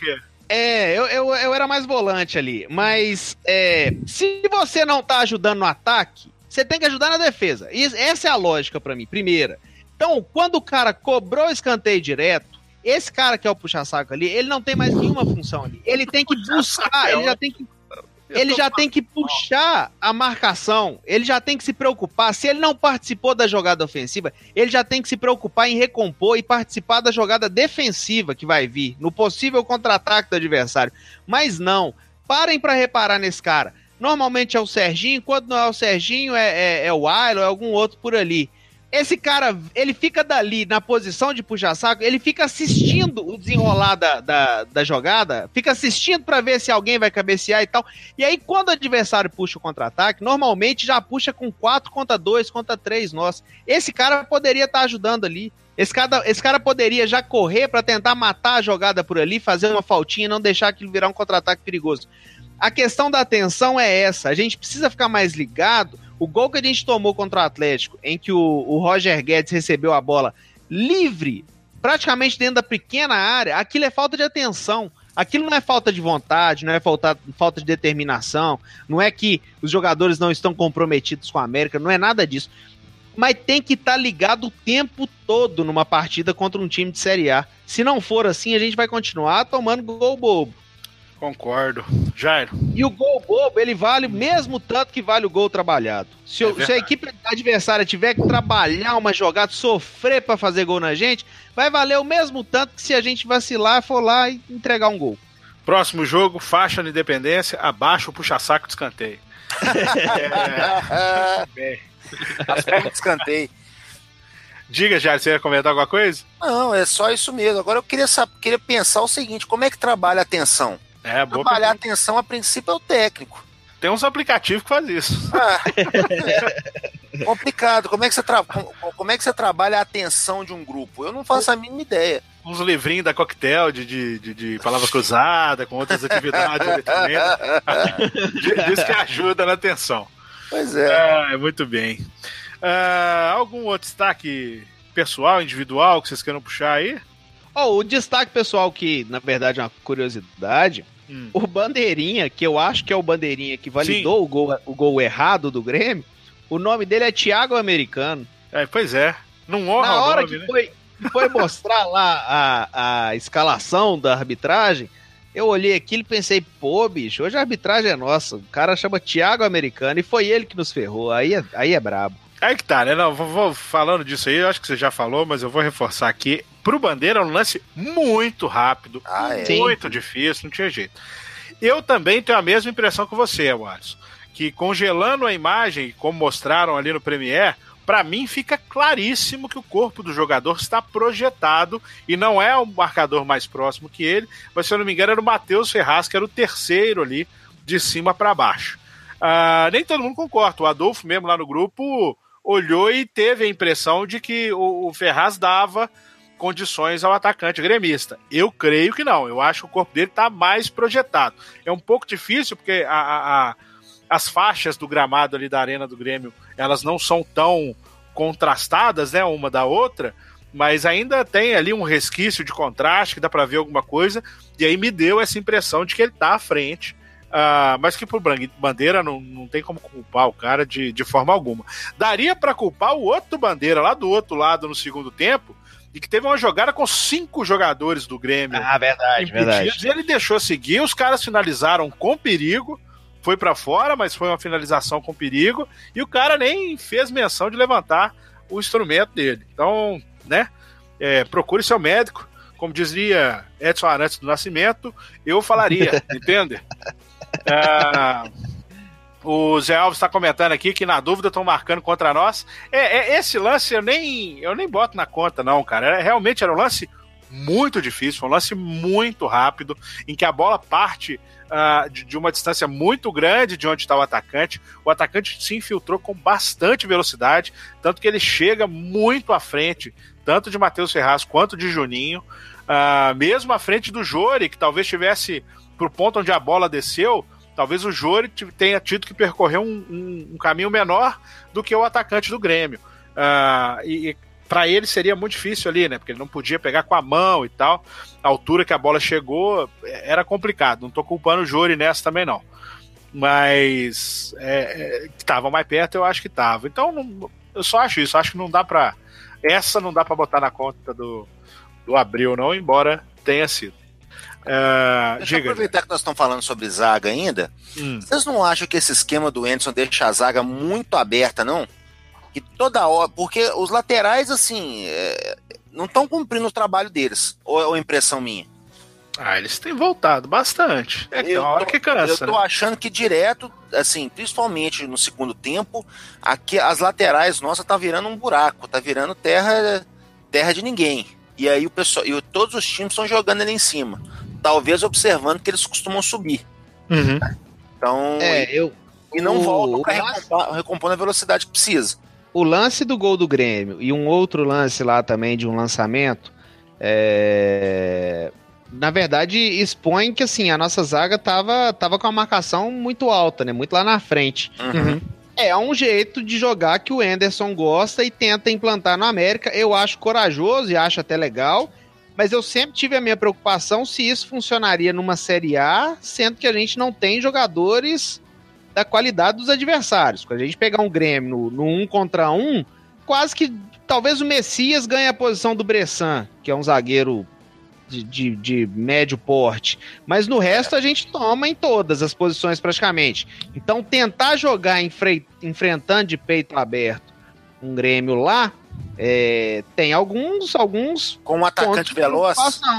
É, eu, eu, eu era mais volante ali. Mas é, se você não tá ajudando no ataque, você tem que ajudar na defesa. E essa é a lógica pra mim, primeira. Então, quando o cara cobrou o escanteio direto, esse cara que é o puxa-saco ali, ele não tem mais nenhuma função ali. Ele tem que buscar, ele já tem que... Ele já tem que puxar a marcação, ele já tem que se preocupar, se ele não participou da jogada ofensiva, ele já tem que se preocupar em recompor e participar da jogada defensiva que vai vir, no possível contra-ataque do adversário. Mas não, parem para reparar nesse cara. Normalmente é o Serginho, quando não é o Serginho é, é, é o Ailo, é algum outro por ali. Esse cara, ele fica dali na posição de puxa-saco, ele fica assistindo o desenrolar da, da, da jogada, fica assistindo pra ver se alguém vai cabecear e tal. E aí, quando o adversário puxa o contra-ataque, normalmente já puxa com quatro contra dois, contra três nós. Esse cara poderia estar ajudando ali. Esse cara, esse cara poderia já correr pra tentar matar a jogada por ali, fazer uma faltinha e não deixar aquilo virar um contra-ataque perigoso. A questão da atenção é essa, a gente precisa ficar mais ligado. O gol que a gente tomou contra o Atlético, em que o, o Roger Guedes recebeu a bola livre, praticamente dentro da pequena área, aquilo é falta de atenção. Aquilo não é falta de vontade, não é falta, falta de determinação, não é que os jogadores não estão comprometidos com a América, não é nada disso. Mas tem que estar ligado o tempo todo numa partida contra um time de Série A. Se não for assim, a gente vai continuar tomando gol bobo. Concordo. Jairo. E o gol bobo, ele vale o mesmo tanto que vale o gol trabalhado. Se, é se a equipe adversária tiver que trabalhar uma jogada, sofrer pra fazer gol na gente, vai valer o mesmo tanto que se a gente vacilar, for lá e entregar um gol. Próximo jogo, faixa na Independência, abaixo o puxa-saco de escanteio. é... As de escanteio. Diga, Jairo, você ia comentar alguma coisa? Não, é só isso mesmo. Agora eu queria, saber, queria pensar o seguinte, como é que trabalha a atenção? É, boa Trabalhar pergunta. a atenção, a princípio, é o técnico. Tem uns aplicativos que fazem isso. Ah, é complicado. Como é, que você tra... como é que você trabalha a atenção de um grupo? Eu não faço a mínima ideia. Uns livrinhos da Coquetel de, de, de, de palavra cruzada, com outras atividades. Diz que ajuda na atenção. Pois é. Ah, é muito bem. Ah, algum outro destaque pessoal, individual, que vocês queiram puxar aí? Oh, o destaque pessoal que, na verdade, é uma curiosidade, hum. o Bandeirinha, que eu acho que é o Bandeirinha que validou o gol, o gol errado do Grêmio, o nome dele é Thiago Americano. É, pois é, não honra Na hora o nome, que né? foi, foi mostrar lá a, a escalação da arbitragem, eu olhei aquilo e pensei, pô, bicho, hoje a arbitragem é nossa, o cara chama Thiago Americano e foi ele que nos ferrou, aí é, aí é brabo. Aí que tá, né? Não, vou, vou falando disso aí, eu acho que você já falou, mas eu vou reforçar aqui. Pro Bandeira é um lance muito rápido, ah, é. muito Sim. difícil, não tinha jeito. Eu também tenho a mesma impressão que você, Watson, que congelando a imagem, como mostraram ali no Premiere, pra mim fica claríssimo que o corpo do jogador está projetado e não é o marcador mais próximo que ele, mas se eu não me engano era o Matheus Ferraz, que era o terceiro ali, de cima pra baixo. Uh, nem todo mundo concorda, o Adolfo mesmo lá no grupo olhou e teve a impressão de que o, o Ferraz dava condições ao atacante gremista. Eu creio que não. Eu acho que o corpo dele está mais projetado. É um pouco difícil, porque a, a, a, as faixas do gramado ali da Arena do Grêmio, elas não são tão contrastadas, né, uma da outra, mas ainda tem ali um resquício de contraste, que dá para ver alguma coisa, e aí me deu essa impressão de que ele está à frente, uh, mas que por Bandeira não, não tem como culpar o cara de, de forma alguma. Daria para culpar o outro Bandeira, lá do outro lado no segundo tempo, e que teve uma jogada com cinco jogadores do Grêmio. Ah, verdade, verdade. E ele deixou seguir, os caras finalizaram com perigo, foi para fora, mas foi uma finalização com perigo, e o cara nem fez menção de levantar o instrumento dele. Então, né, é, procure seu médico, como dizia Edson Arantes do Nascimento, eu falaria, entende? Ah, o Zé Alves está comentando aqui que na dúvida estão marcando contra nós. É, é, esse lance eu nem, eu nem boto na conta não, cara, é, realmente era um lance muito difícil, foi um lance muito rápido, em que a bola parte uh, de, de uma distância muito grande de onde está o atacante. O atacante se infiltrou com bastante velocidade, tanto que ele chega muito à frente, tanto de Matheus Ferraz quanto de Juninho, uh, mesmo à frente do Jori, que talvez estivesse pro ponto onde a bola desceu, talvez o Jori tenha tido que percorrer um, um, um caminho menor do que o atacante do Grêmio. Uh, e, e para ele seria muito difícil ali, né? Porque ele não podia pegar com a mão e tal. A altura que a bola chegou era complicado. Não tô culpando o Jori nessa também, não. Mas é, é, tava mais perto, eu acho que tava. Então, não, eu só acho isso. Acho que não dá pra... Essa não dá pra botar na conta do, do Abreu, não, embora tenha sido. Uh, Deixa eu aproveitar que nós estamos falando sobre zaga ainda. Hum. Vocês não acham que esse esquema do Anderson deixa a zaga muito aberta, não? Que toda hora, porque os laterais, assim, é, não estão cumprindo o trabalho deles, ou é uma impressão minha? Ah, eles têm voltado bastante. É que uma hora que cansa. Eu tô né? achando que direto, assim, principalmente no segundo tempo, aqui as laterais nossas tá virando um buraco, tá virando terra, terra de ninguém. E aí o pessoal, e todos os times estão jogando ali em cima. Talvez observando que eles costumam subir. Uhum. Então, é, e, eu, e não o, voltam para o recompor, recompor a velocidade que precisa. O lance do gol do Grêmio e um outro lance lá também de um lançamento, é... na verdade expõe que assim, a nossa zaga tava, tava com a marcação muito alta, né? Muito lá na frente. Uhum. É um jeito de jogar que o Anderson gosta e tenta implantar no América. Eu acho corajoso e acho até legal, mas eu sempre tive a minha preocupação se isso funcionaria numa Série A, sendo que a gente não tem jogadores da qualidade dos adversários. Quando a gente pegar um Grêmio no, no um contra um, quase que talvez o Messias ganhe a posição do Bressan, que é um zagueiro de, de, de médio porte, mas no resto a gente toma em todas as posições praticamente. Então tentar jogar enfre- enfrentando de peito aberto um Grêmio lá, é, tem alguns alguns com um atacante veloz.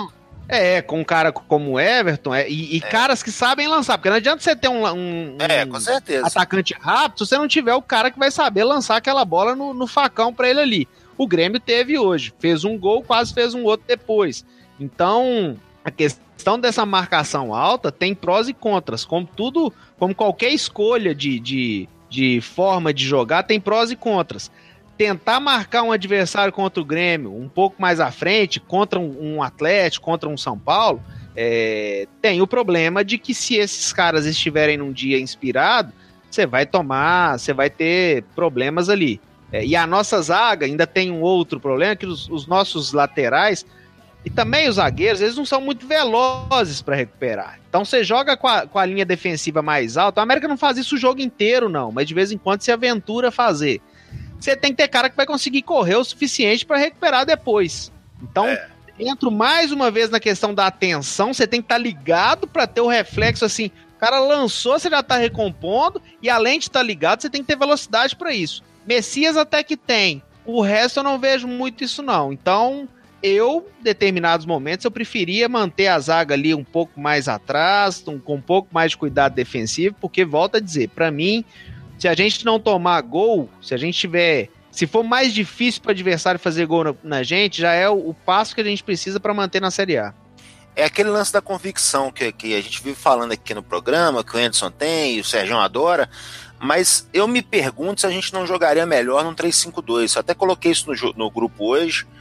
É, com um cara como o Everton é, e, e é. caras que sabem lançar, porque não adianta você ter um, um, é, um com certeza. atacante rápido se você não tiver o cara que vai saber lançar aquela bola no, no facão pra ele ali. O Grêmio teve hoje, fez um gol, quase fez um outro depois. Então, a questão dessa marcação alta tem prós e contras, como tudo, como qualquer escolha de, de, de forma de jogar, tem prós e contras. Tentar marcar um adversário contra o Grêmio um pouco mais à frente, contra um, um Atlético, contra um São Paulo, é, tem o problema de que se esses caras estiverem num dia inspirado, você vai tomar, você vai ter problemas ali. É, e a nossa zaga ainda tem um outro problema, que os, os nossos laterais e também os zagueiros, eles não são muito velozes para recuperar. Então você joga com a, com a linha defensiva mais alta, a América não faz isso o jogo inteiro não, mas de vez em quando se aventura a fazer. Você tem que ter cara que vai conseguir correr o suficiente para recuperar depois. Então, é. entro mais uma vez na questão da atenção, você tem que estar tá ligado para ter o reflexo assim, o cara lançou, você já tá recompondo, e além de estar tá ligado, você tem que ter velocidade para isso. Messias até que tem, o resto eu não vejo muito isso não. Então, eu, em determinados momentos, eu preferia manter a zaga ali um pouco mais atrás, um, com um pouco mais de cuidado defensivo, porque, volto a dizer, para mim, se a gente não tomar gol, se a gente tiver... Se for mais difícil para o adversário fazer gol na, na gente, já é o, o passo que a gente precisa para manter na Série A. É aquele lance da convicção que, que a gente vive falando aqui no programa, que o Anderson tem e o Sérgio adora, mas eu me pergunto se a gente não jogaria melhor num três cinco dois. Eu até coloquei isso no, no grupo hoje,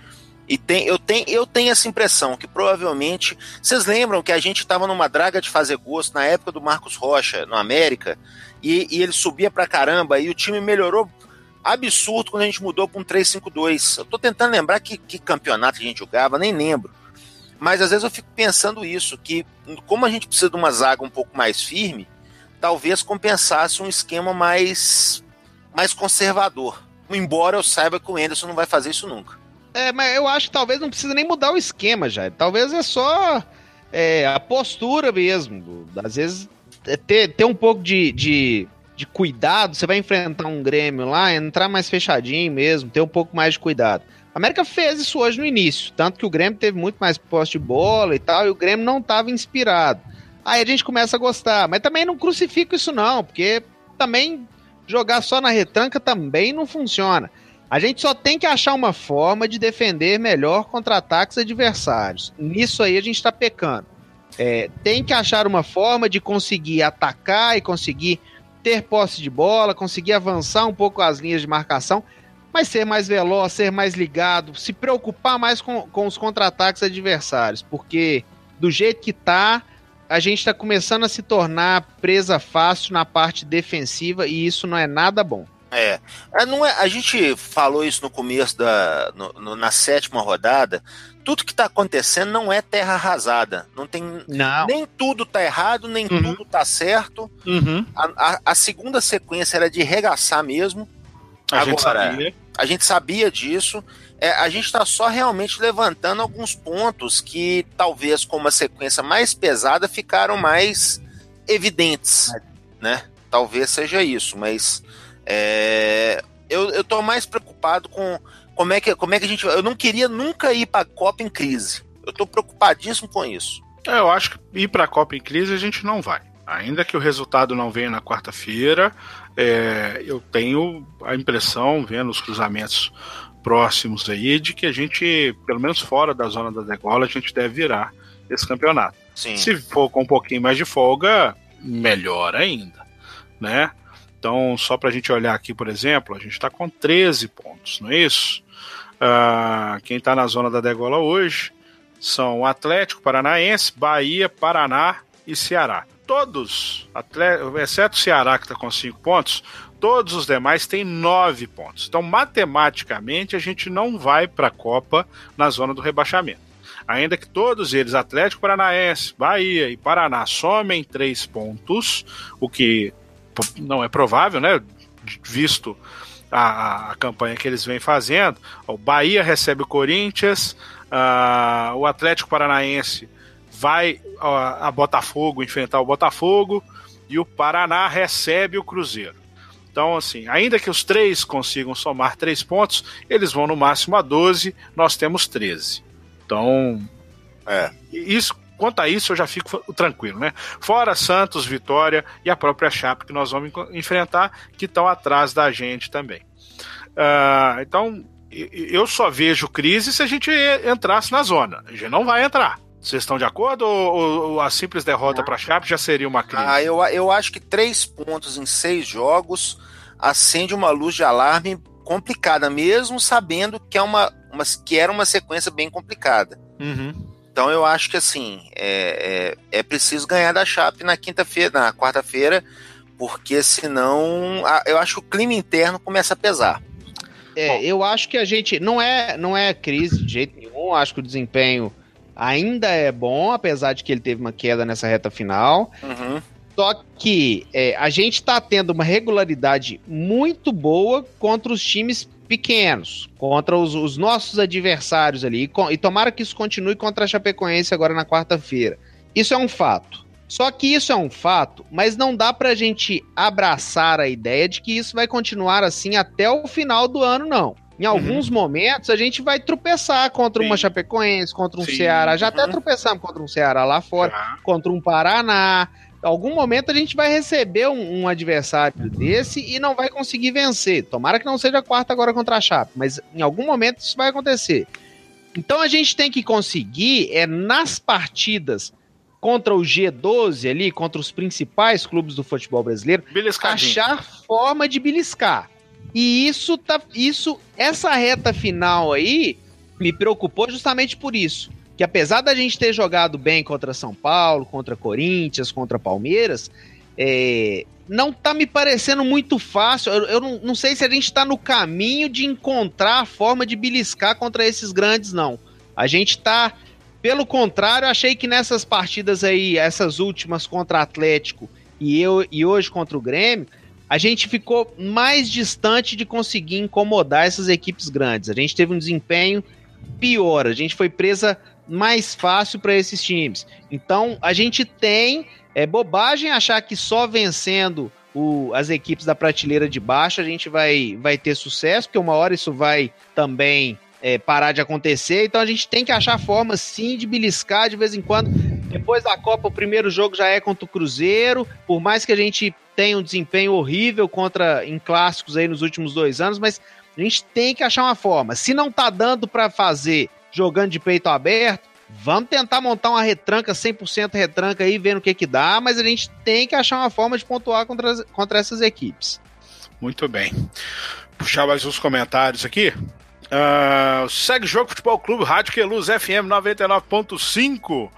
E tem, eu, tenho, eu tenho essa impressão que provavelmente... Vocês lembram que a gente estava numa draga de fazer gosto na época do Marcos Rocha, no América, e, e ele subia pra caramba, e o time melhorou absurdo quando a gente mudou para um três cinco dois. Eu tô tentando lembrar que, que campeonato a gente jogava, nem lembro. Mas às vezes eu fico pensando isso, que como a gente precisa de uma zaga um pouco mais firme, talvez compensasse um esquema mais, mais conservador. Embora eu saiba que o Anderson não vai fazer isso nunca. É, mas eu acho que talvez não precisa nem mudar o esquema, já. Talvez é só é, a postura mesmo. Às vezes é ter, ter um pouco de, de, de cuidado. Você vai enfrentar um Grêmio lá, entrar mais fechadinho mesmo, ter um pouco mais de cuidado. A América fez isso hoje no início, tanto que o Grêmio teve muito mais posse de bola e tal, e o Grêmio não estava inspirado. Aí a gente começa a gostar, mas também não crucifico isso não, porque também jogar só na retranca também não funciona. A gente só tem que achar uma forma de defender melhor contra ataques adversários. Nisso aí a gente está pecando. É, tem que achar uma forma de conseguir atacar e conseguir ter posse de bola, conseguir avançar um pouco as linhas de marcação, mas ser mais veloz, ser mais ligado, se preocupar mais com, com os contra-ataques adversários, porque do jeito que tá, a gente está começando a se tornar presa fácil na parte defensiva e isso não é nada bom. É, não é, a gente falou isso no começo da, no, no, na sétima rodada. Tudo que está acontecendo não é terra arrasada. Não tem, não. Nem tudo tá errado, nem uhum. tudo tá certo. Uhum. A, a, a segunda sequência era de regaçar mesmo. A Agora, gente sabia. A gente sabia disso. É, a gente está só realmente levantando alguns pontos que talvez com uma sequência mais pesada ficaram mais evidentes, é. né? Talvez seja isso, mas é, eu, eu tô mais preocupado com como é que, como é que a gente... Eu não queria nunca ir para a Copa em crise. Eu tô preocupadíssimo com isso. É, eu acho que ir para a Copa em crise a gente não vai. Ainda que o resultado não venha na quarta-feira, é, eu tenho a impressão, vendo os cruzamentos próximos aí, de que a gente, pelo menos fora da zona da degola, a gente deve virar esse campeonato. Sim. Se for com um pouquinho mais de folga, melhor ainda, né? Então, só para a gente olhar aqui, por exemplo, a gente está com treze pontos, não é isso? Uh, quem está na zona da degola hoje são o Atlético Paranaense, Bahia, Paraná e Ceará. Todos, exceto o Ceará que está com cinco pontos, todos os demais têm nove pontos. Então, matematicamente, a gente não vai para a Copa na zona do rebaixamento. Ainda que todos eles, Atlético Paranaense, Bahia e Paraná, somem três pontos, o que não é provável, né? Visto a, a campanha que eles vêm fazendo. O Bahia recebe o Corinthians, uh, o Atlético Paranaense vai uh, a Botafogo enfrentar o Botafogo e o Paraná recebe o Cruzeiro. Então, assim, ainda que os três consigam somar três pontos, eles vão no máximo a doze, nós temos treze. Então, é. isso, quanto a isso eu já fico tranquilo, né? Fora Santos, Vitória e a própria Chape que nós vamos enfrentar, que estão atrás da gente também. Uh, então, eu só vejo crise se a gente entrasse na zona. A gente não vai entrar. Vocês estão de acordo ou, ou a simples derrota para a Chape já seria uma crise? Ah, eu, eu acho que três pontos em seis jogos acende uma luz de alarme complicada, mesmo sabendo que, é uma, uma, que era uma sequência bem complicada. Uhum. Então eu acho que assim, é, é, é preciso ganhar da Chape na quinta-feira, na quarta-feira, porque senão a, eu acho que o clima interno começa a pesar. É, Bom. eu acho que a gente não é, não é crise de jeito nenhum, acho que o desempenho ainda é bom, apesar de que ele teve uma queda nessa reta final. Uhum. Só que é, a gente está tendo uma regularidade muito boa contra os times pequenos, contra os, os nossos adversários ali. E, com, e tomara que isso continue contra a Chapecoense agora na quarta-feira. Isso é um fato. Só que isso é um fato, mas não dá pra gente abraçar a ideia de que isso vai continuar assim até o final do ano, não. Em alguns uhum. momentos, a gente vai tropeçar contra Sim. uma Chapecoense, contra um Sim. Ceará. Já uhum. até tropeçamos contra um Ceará lá fora, Já. contra um Paraná. Em algum momento, a gente vai receber um, um adversário desse e não vai conseguir vencer. Tomara que não seja a quarta agora contra a Chape, mas em algum momento isso vai acontecer. Então, a gente tem que conseguir, é, nas partidas contra o G doze ali, contra os principais clubes do futebol brasileiro, achar forma de beliscar. E isso tá, isso, essa reta final aí me preocupou justamente por isso. Que apesar da gente ter jogado bem contra São Paulo, contra Corinthians, contra Palmeiras, é, não tá me parecendo muito fácil. Eu, eu não, não sei se a gente tá no caminho de encontrar a forma de beliscar contra esses grandes, não. A gente tá, pelo contrário, achei que nessas partidas aí, essas últimas contra Atlético e, eu, e hoje contra o Grêmio, a gente ficou mais distante de conseguir incomodar essas equipes grandes. A gente teve um desempenho pior, a gente foi presa mais fácil para esses times. Então, a gente tem... É bobagem achar que só vencendo o, as equipes da prateleira de baixo a gente vai, vai ter sucesso, porque uma hora isso vai também é, parar de acontecer. Então, a gente tem que achar formas, sim, de beliscar de vez em quando. Depois da Copa, o primeiro jogo já é contra o Cruzeiro. Por mais que a gente tenha um desempenho horrível contra em clássicos aí nos últimos dois anos, mas a gente tem que achar uma forma. Se não tá dando para fazer jogando de peito aberto, vamos tentar montar uma retranca, cem por cento retranca aí, vendo o que que dá, mas a gente tem que achar uma forma de pontuar contra, contra essas equipes. Muito bem. Puxar mais uns comentários aqui. Uh, segue o Jogo Futebol Clube, Rádio Queluz, F M noventa e nove ponto cinco.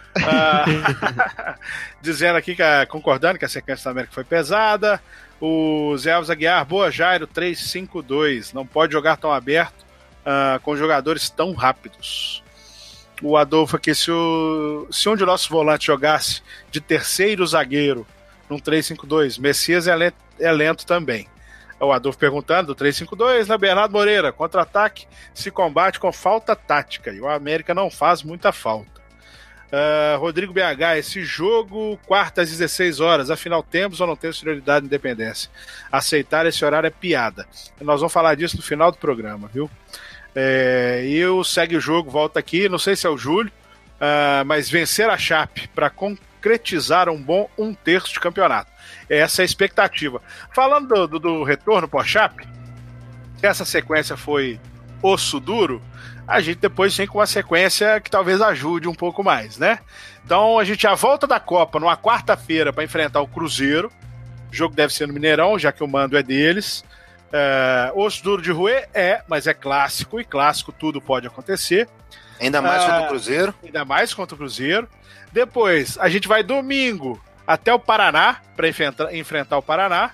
Uh, dizendo aqui, que a, concordando que a sequência da América foi pesada. O Zé Alves Aguiar, boa Jairo, três cinco dois. Não pode jogar tão aberto uh, com jogadores tão rápidos. O Adolfo aqui, se, o, se um de nossos volantes jogasse de terceiro zagueiro num três cinco dois, Messias é lento, é lento também. O Adolfo perguntando, do três cinco dois, na Bernardo Moreira, contra-ataque se combate com falta tática, e o América não faz muita falta. Uh, Rodrigo B H, esse jogo, quarta às dezesseis horas, afinal temos ou não temos prioridade de independência? Aceitar esse horário é piada. Nós vamos falar disso no final do programa, viu? É, e o Segue o Jogo volta aqui, não sei se é o Júlio, uh, mas vencer a Chape para concretizar um bom um terço de campeonato. Essa é a expectativa. Falando do, do, do retorno para a Chape, essa sequência foi osso duro, a gente depois tem com uma sequência que talvez ajude um pouco mais, né? Então a gente a volta da Copa numa quarta-feira para enfrentar o Cruzeiro, o jogo deve ser no Mineirão, já que o mando é deles. Uh, osso duro de roer é, mas é clássico, e clássico tudo pode acontecer. Ainda mais uh, contra o Cruzeiro. Ainda mais contra o Cruzeiro. Depois, a gente vai domingo até o Paraná, para enfrentar, enfrentar o Paraná.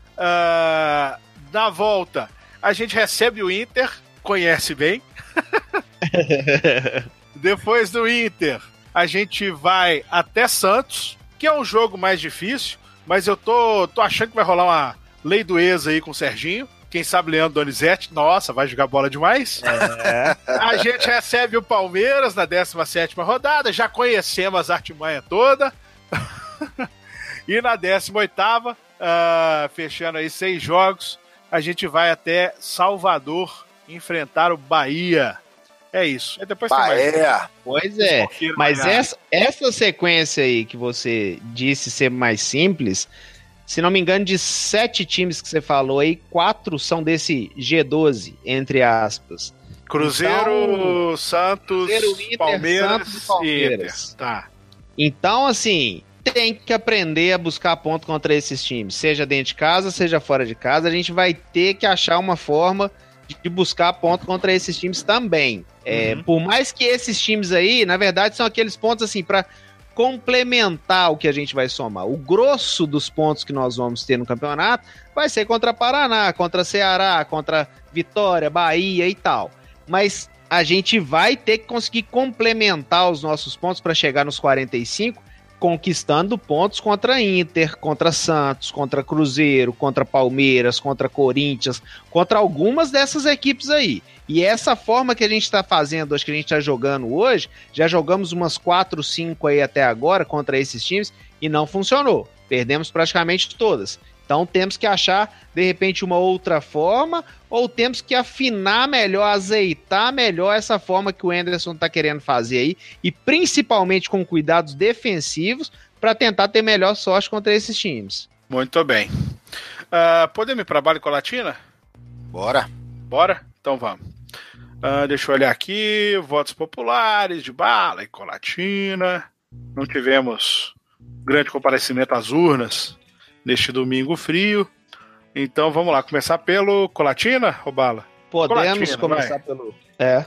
Uh, na volta, a gente recebe o Inter, conhece bem. Depois do Inter, a gente vai até Santos, que é um jogo mais difícil, mas eu tô, tô achando que vai rolar uma lei do ex aí com o Serginho. Quem sabe Leandro Donizete, nossa, vai jogar bola demais. É. A gente recebe o Palmeiras na décima sétima rodada, já conhecemos as artimanhas toda. E na décima oitava, uh, fechando aí seis jogos, a gente vai até Salvador enfrentar o Bahia. É isso. E depois Bahia. Tem mais... Pois é, mas essa, essa sequência aí que você disse ser mais simples, se não me engano, de sete times que você falou aí, quatro são desse G doze, entre aspas. Cruzeiro, então, Santos, Cruzeiro, Inter, Palmeiras, Santos e Palmeiras. Inter. Tá. Então, assim, tem que aprender a buscar ponto contra esses times. Seja dentro de casa, seja fora de casa, a gente vai ter que achar uma forma de buscar ponto contra esses times também. É, uhum. Por mais que esses times aí, na verdade, são aqueles pontos assim, para complementar o que a gente vai somar. O grosso dos pontos que nós vamos ter no campeonato vai ser contra Paraná, contra Ceará, contra Vitória, Bahia e tal. Mas a gente vai ter que conseguir complementar os nossos pontos para chegar nos quarenta e cinco, conquistando pontos contra Inter, contra Santos, contra Cruzeiro, contra Palmeiras, contra Corinthians, contra algumas dessas equipes aí. E essa forma que a gente está fazendo, acho que a gente está jogando hoje, já jogamos umas quatro, cinco aí até agora contra esses times e não funcionou. Perdemos praticamente todas. Então temos que achar, de repente, uma outra forma, ou temos que afinar melhor, azeitar melhor essa forma que o Anderson está querendo fazer aí, e principalmente com cuidados defensivos, para tentar ter melhor sorte contra esses times. Muito bem. Uh, podemos ir para Bala e Colatina? Bora. Bora? Então vamos. Uh, deixa eu olhar aqui, votos populares de Bala e Colatina. Não tivemos grande comparecimento às urnas neste domingo frio. Então vamos lá, começar pelo Colatina, ou Bala? Podemos Colatina, começar vai. pelo... É.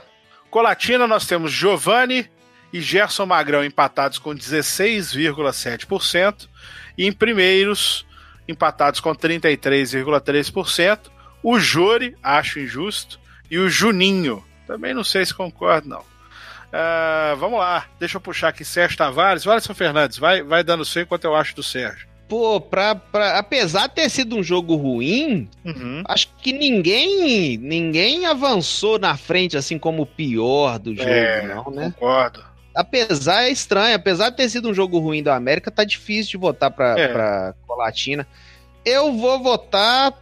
Colatina, nós temos Giovani e Gerson Magrão empatados com dezesseis vírgula sete por cento. E em primeiros, empatados com trinta e três vírgula três por cento. O Jori, acho injusto. E o Juninho. Também não sei se concordo, não. Uh, vamos lá. Deixa eu puxar aqui Sérgio Tavares. Vai, Alisson Fernandes. Vai, vai dando seu enquanto eu acho do Sérgio. Pô, pra, pra, apesar de ter sido um jogo ruim, uhum. acho que ninguém ninguém avançou na frente assim como o pior do jogo, é, não, né? Concordo. Apesar, é estranho, apesar de ter sido um jogo ruim do América, tá difícil de votar pra, é. pra Colatina. Eu vou votar...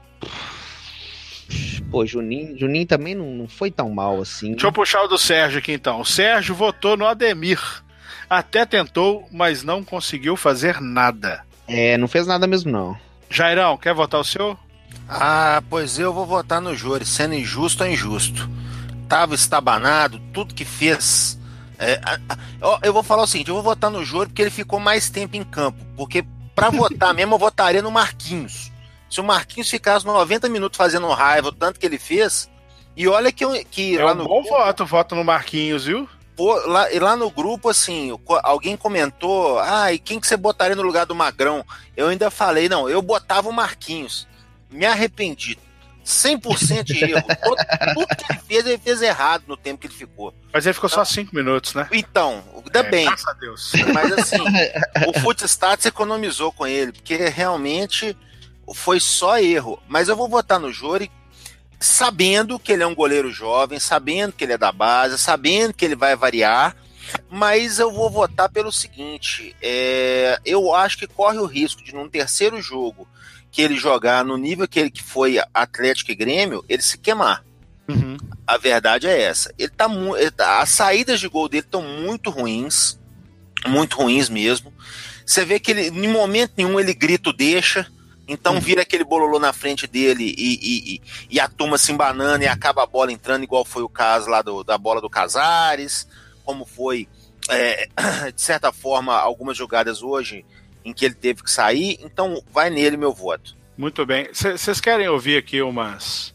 Pô, Juninho, Juninho também não, não foi tão mal assim. Deixa eu puxar o do Sérgio aqui então. O Sérgio votou no Ademir. Até tentou, mas não conseguiu fazer nada. É, não fez nada mesmo, não. Jairão, quer votar o seu? Ah, pois eu vou votar no Jori, sendo injusto ou injusto. Tava estabanado, tudo que fez... É, eu, eu vou falar o seguinte, eu vou votar no Jori porque ele ficou mais tempo em campo. Porque pra votar mesmo, eu votaria no Marquinhos. Se o Marquinhos ficasse noventa minutos fazendo raiva, o tanto que ele fez... E olha que... Eu, que é lá um no bom grupo, voto, voto no Marquinhos, viu? Pô, lá, e lá no grupo, assim, alguém comentou, ah, e quem que você botaria no lugar do Magrão? Eu ainda falei, não, eu botava o Marquinhos. Me arrependi. cem por cento de erro. Tudo que ele fez, ele fez errado no tempo que ele ficou. Mas ele ficou então, só cinco minutos, né? Então, ainda é, bem. Graças a Deus. Mas assim, o Footstats economizou com ele, porque realmente foi só erro. Mas eu vou votar no Jori, sabendo que ele é um goleiro jovem, sabendo que ele é da base, sabendo que ele vai variar, mas eu vou votar pelo seguinte, é, eu acho que corre o risco de num terceiro jogo que ele jogar no nível que ele que foi Atlético e Grêmio, ele se queimar. Uhum. A verdade é essa. Ele tá, ele tá, as saídas de gol dele estão muito ruins, muito ruins mesmo. Você vê que ele, em momento nenhum ele grita, deixa. Então vira aquele bololô na frente dele e, e, e, e a turma se embanando e acaba a bola entrando, igual foi o caso lá do, da bola do Casares, como foi, é, de certa forma, algumas jogadas hoje em que ele teve que sair. Então vai nele meu voto. Muito bem. Vocês querem ouvir aqui umas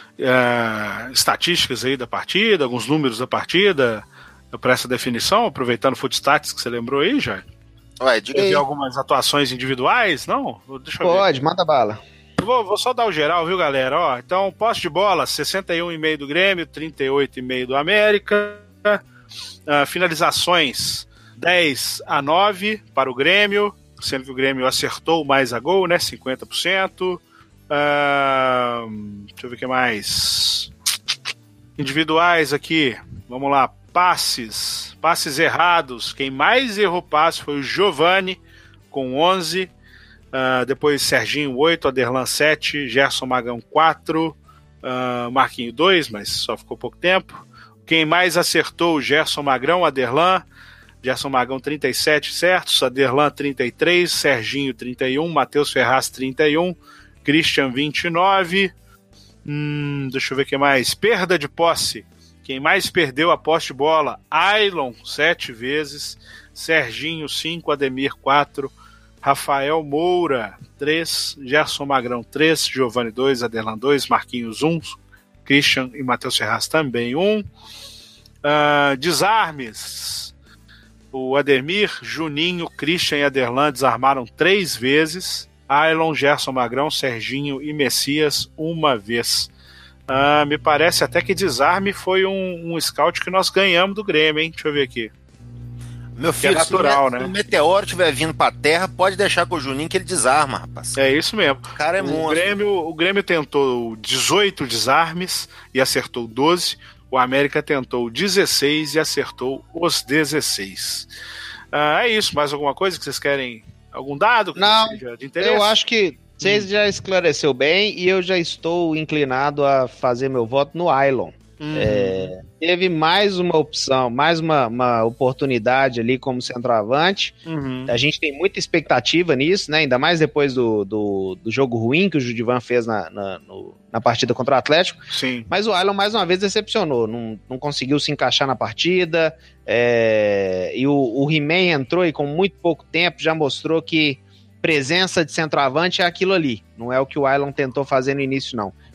uh, estatísticas aí da partida, alguns números da partida, para essa definição, aproveitando o Footstats que você lembrou aí, Jair? Ué, diga aí. Algumas atuações individuais, não? Deixa eu Pode, ver. manda bala. Vou, vou só dar o geral, viu, galera? Ó, então, posse de bola, sessenta e um vírgula cinco do Grêmio, trinta e oito vírgula cinco do América. Uh, finalizações, dez a nove para o Grêmio, sendo que o Grêmio acertou mais a gol, né? cinquenta por cento. Uh, deixa eu ver o que mais. Individuais aqui, vamos lá. Passes, passes errados. Quem mais errou passe foi o Giovani, com onze. Uh, depois Serginho, oito. Aderlan, sete. Gerson Magrão, quatro. Uh, Marquinho, dois, mas só ficou pouco tempo. Quem mais acertou, o Gerson Magrão, Aderlan. Gerson Magrão, trinta e sete certos. Aderlan, trinta e três. Serginho, trinta e um. Matheus Ferraz, trinta e um. Christian, vinte e nove. Hum, deixa eu ver o que mais. Perda de posse. Quem mais perdeu a posse de bola? Ailon, sete vezes. Serginho, cinco. Ademir, quatro. Rafael Moura, três. Gerson Magrão, três. Giovani, dois. Aderlan, dois. Marquinhos, um. Christian e Matheus Ferraz também, um. Uh, desarmes. O Ademir, Juninho, Christian e Aderlan desarmaram três vezes. Ailon, Gerson Magrão, Serginho e Messias, uma vez. Uh, me parece até que desarme foi um, um scout que nós ganhamos do Grêmio, hein? Deixa eu ver aqui. Meu filho, é natural, se o, né? Se o meteoro estiver vindo pra terra, pode deixar com o Juninho que ele desarma, rapaz. É isso mesmo. O cara é o monstro. Grêmio, o Grêmio tentou dezoito desarmes e acertou doze. O América tentou dezesseis e acertou os dezesseis. Uh, é isso. Mais alguma coisa que vocês querem? Algum dado que Não, seja de interesse? Eu acho que vocês já esclareceu bem e eu já estou inclinado a fazer meu voto no Ailon. Uhum. É, teve mais uma opção, mais uma, uma oportunidade ali como centroavante. Uhum. A gente tem muita expectativa nisso, né? Ainda mais depois do, do, do jogo ruim que o Judivan fez na, na, no, na partida contra o Atlético. Sim. Mas o Ailon mais uma vez decepcionou, não, não conseguiu se encaixar na partida. É, e o, o He-Man entrou e com muito pouco tempo já mostrou que presença de centroavante é aquilo ali, não é o que o Ailon tentou fazer no início, não.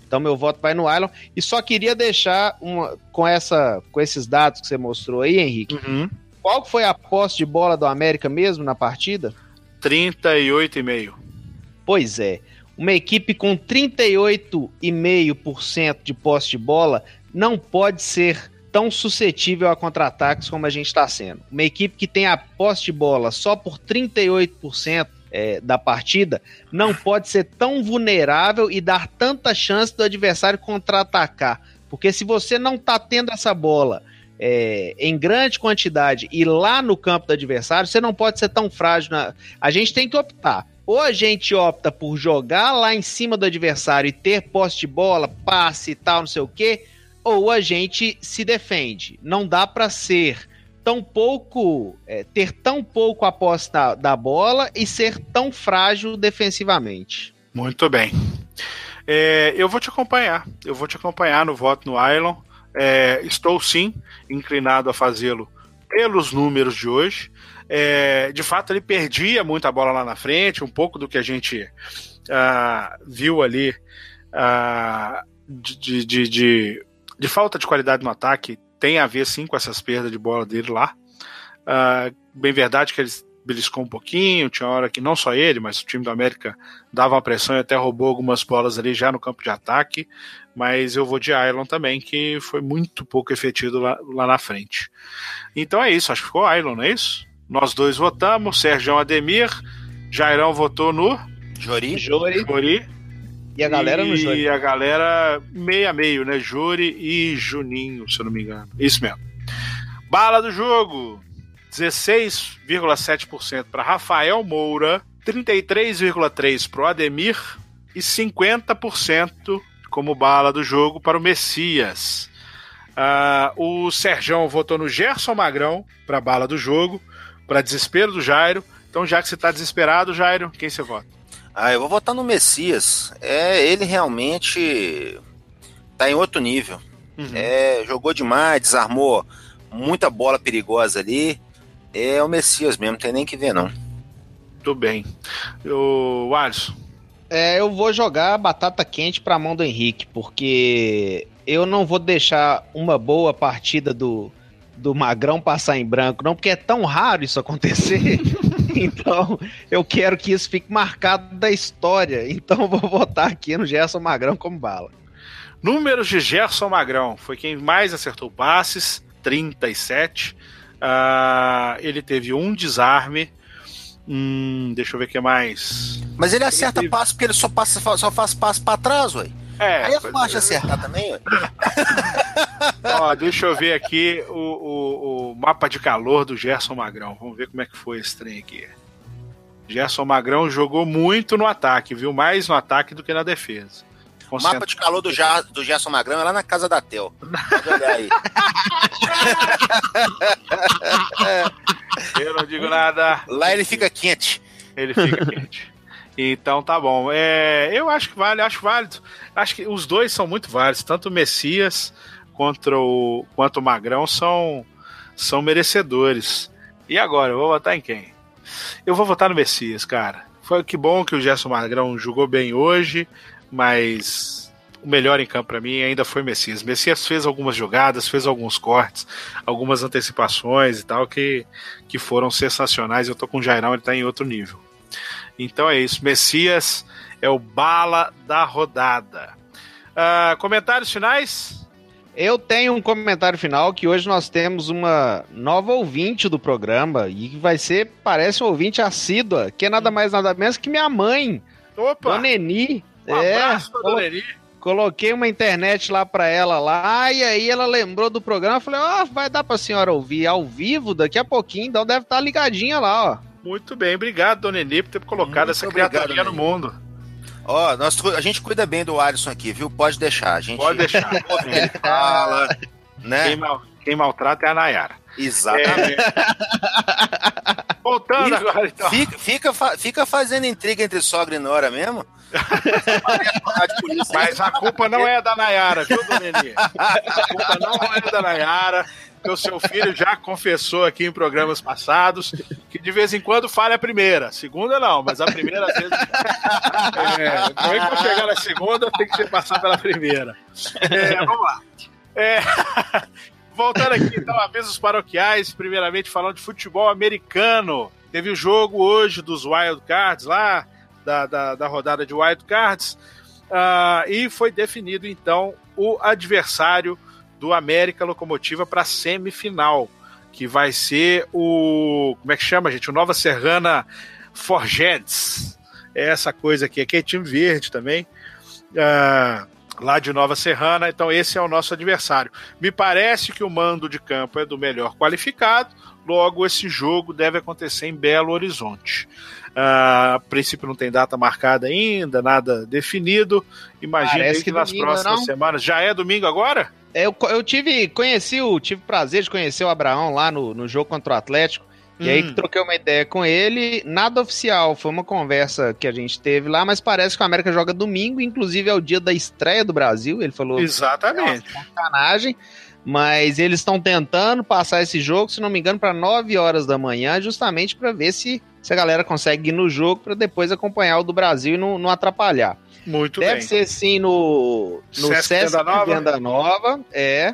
Então meu voto vai no Island. E só queria deixar uma, com, essa, com esses dados que você mostrou aí, Henrique. Uhum. Qual foi a posse de bola do América mesmo na partida? trinta e oito vírgula cinco por cento. Pois é. Uma equipe com trinta e oito vírgula cinco por cento de posse de bola não pode ser tão suscetível a contra-ataques como a gente está sendo. Uma equipe que tem a posse de bola só por trinta e oito por cento É, da partida, não pode ser tão vulnerável e dar tanta chance do adversário contra-atacar, porque se você não tá tendo essa bola é, em grande quantidade e lá no campo do adversário, você não pode ser tão frágil. Na... A gente tem que optar, ou a gente opta por jogar lá em cima do adversário e ter posse de bola, passe e tal, não sei o quê, ou a gente se defende. Não dá para ser tão pouco, é, ter tão pouco a posse da, da bola e ser tão frágil defensivamente. Muito bem. É, eu vou te acompanhar. Eu vou te acompanhar no voto no Island. É, estou sim inclinado a fazê-lo pelos números de hoje. É, de fato, ele perdia muita bola lá na frente, um pouco do que a gente uh, viu ali uh, de, de, de, de falta de qualidade no ataque. Tem a ver sim com essas perdas de bola dele lá. Uh, bem verdade que ele beliscou um pouquinho, tinha hora que não só ele, mas o time do América dava uma pressão e até roubou algumas bolas ali já no campo de ataque, mas eu vou de Island também, que foi muito pouco efetivo lá, lá na frente. Então é isso, acho que ficou Island, não é isso? Nós dois votamos, Sérgio Ademir, Jairão votou no Jori, Jori, Jori. E a galera e no Jori. E a galera meio a meio, né? Jori e Juninho, se eu não me engano. Isso mesmo. Bala do jogo: dezesseis vírgula sete por cento para Rafael Moura, trinta e três vírgula três por cento para o Ademir e cinquenta por cento como bala do jogo para o Messias. Uh, o Serjão votou no Gerson Magrão para bala do jogo, para desespero do Jairo. Então, já que você está desesperado, Jairo, quem você vota? Ah, eu vou votar no Messias. É, ele realmente tá em outro nível. Uhum. É, jogou demais, desarmou muita bola perigosa ali. É o Messias mesmo, não tem nem que ver, não. Tudo bem. O Alisson? É, eu vou jogar batata quente pra mão do Henrique, porque eu não vou deixar uma boa partida do, do Magrão passar em branco, não, porque é tão raro isso acontecer. Então, eu quero que isso fique marcado da história. Então, eu vou votar aqui no Gerson Magrão como bala. Números de Gerson Magrão. Foi quem mais acertou passes, trinta e sete. Uh, ele teve um desarme. Hum, deixa eu ver o que mais. Mas ele acerta ele teve... passe porque ele só, passa, só faz passe pra trás, ué. É, aí é fácil acertar também, ué. Ó, deixa eu ver aqui o, o, o mapa de calor do Gerson Magrão. Vamos ver como é que foi esse trem aqui. Gerson Magrão jogou muito no ataque, viu? Mais no ataque do que na defesa. O mapa de calor do, ja, do Gerson Magrão é lá na casa da Tel. Pode olhar aí. Eu não digo nada. Lá ele fica quente. Ele fica quente. Então tá bom. É, eu acho que vale, acho válido. Acho que os dois são muito válidos. Tanto o Messias contra o, quanto o Magrão são, são merecedores. E agora, eu vou votar em quem? Eu vou votar no Messias, cara. Foi que bom que o Gerson Magrão jogou bem hoje, mas o melhor em campo pra mim ainda foi o Messias. O Messias fez algumas jogadas, fez alguns cortes, algumas antecipações e tal que, que foram sensacionais. Eu tô com o Jairão, ele tá em outro nível. Então é isso, Messias é o bala da rodada. Uh, comentários finais? Eu tenho um comentário final, que hoje nós temos uma nova ouvinte do programa, e que vai ser, parece um ouvinte assídua, que é nada mais nada menos que minha mãe. Opa! Dona Eni. Um abraço pra Dona Eni. Coloquei uma internet lá pra ela lá, e aí ela lembrou do programa, eu falei, ó, oh, vai dar pra senhora ouvir ao vivo daqui a pouquinho, então deve estar ligadinha lá, ó. Muito bem, obrigado, Dona Eni, por ter colocado Muito essa criaturinha no mundo. Ó, nós, a gente cuida bem do Alisson aqui, viu? Pode deixar. A gente Pode deixar. Ele fala, né? Quem, mal, quem maltrata é a Nayara. Exatamente. É... Voltando Falando Isso, agora, então. Fica, fica, fica fazendo intriga entre sogra e nora mesmo? Mas a culpa não é da Nayara, viu, Dona Eni? A culpa não é da Nayara, porque o seu filho já confessou aqui em programas passados que de vez em quando falha a primeira. A segunda não, mas a primeira às vezes. É, como é que eu chegar na segunda, tem que ser passar pela primeira. É, vamos lá. É, voltando aqui, então, avisos paroquiais. Primeiramente, falando de futebol americano. Teve o jogo hoje dos Wild Cards lá. Da, da, da rodada de Wild Cards, uh, e foi definido então o adversário do América Locomotiva para a semifinal, que vai ser o, como é que chama, gente? O Nova Serrana Forgets, é essa coisa aqui, aqui é time verde também, uh, lá de Nova Serrana. Então esse é o nosso adversário. Me parece que o mando de campo é do melhor qualificado, logo esse jogo deve acontecer em Belo Horizonte. Uh, a princípio não tem data marcada ainda, nada definido. Imagino que, que nas domingo, próximas não? semanas. Já é domingo agora? Eu, eu tive, conheci o, tive prazer de conhecer o Abraão lá no, no jogo contra o Atlético. Hum. E aí troquei uma ideia com ele. Nada oficial, foi uma conversa que a gente teve lá, mas parece que o América joga domingo, inclusive é o dia da estreia do Brasil. Ele falou. Exatamente. É uma sacanagem. Mas eles estão tentando passar esse jogo, se não me engano, para nove horas da manhã, justamente para ver se, se a galera consegue ir no jogo para depois acompanhar o do Brasil e não, não atrapalhar. Muito Deve bem. ser sim no, no Sesc, Sesc Venda Nova. Venda Nova, é.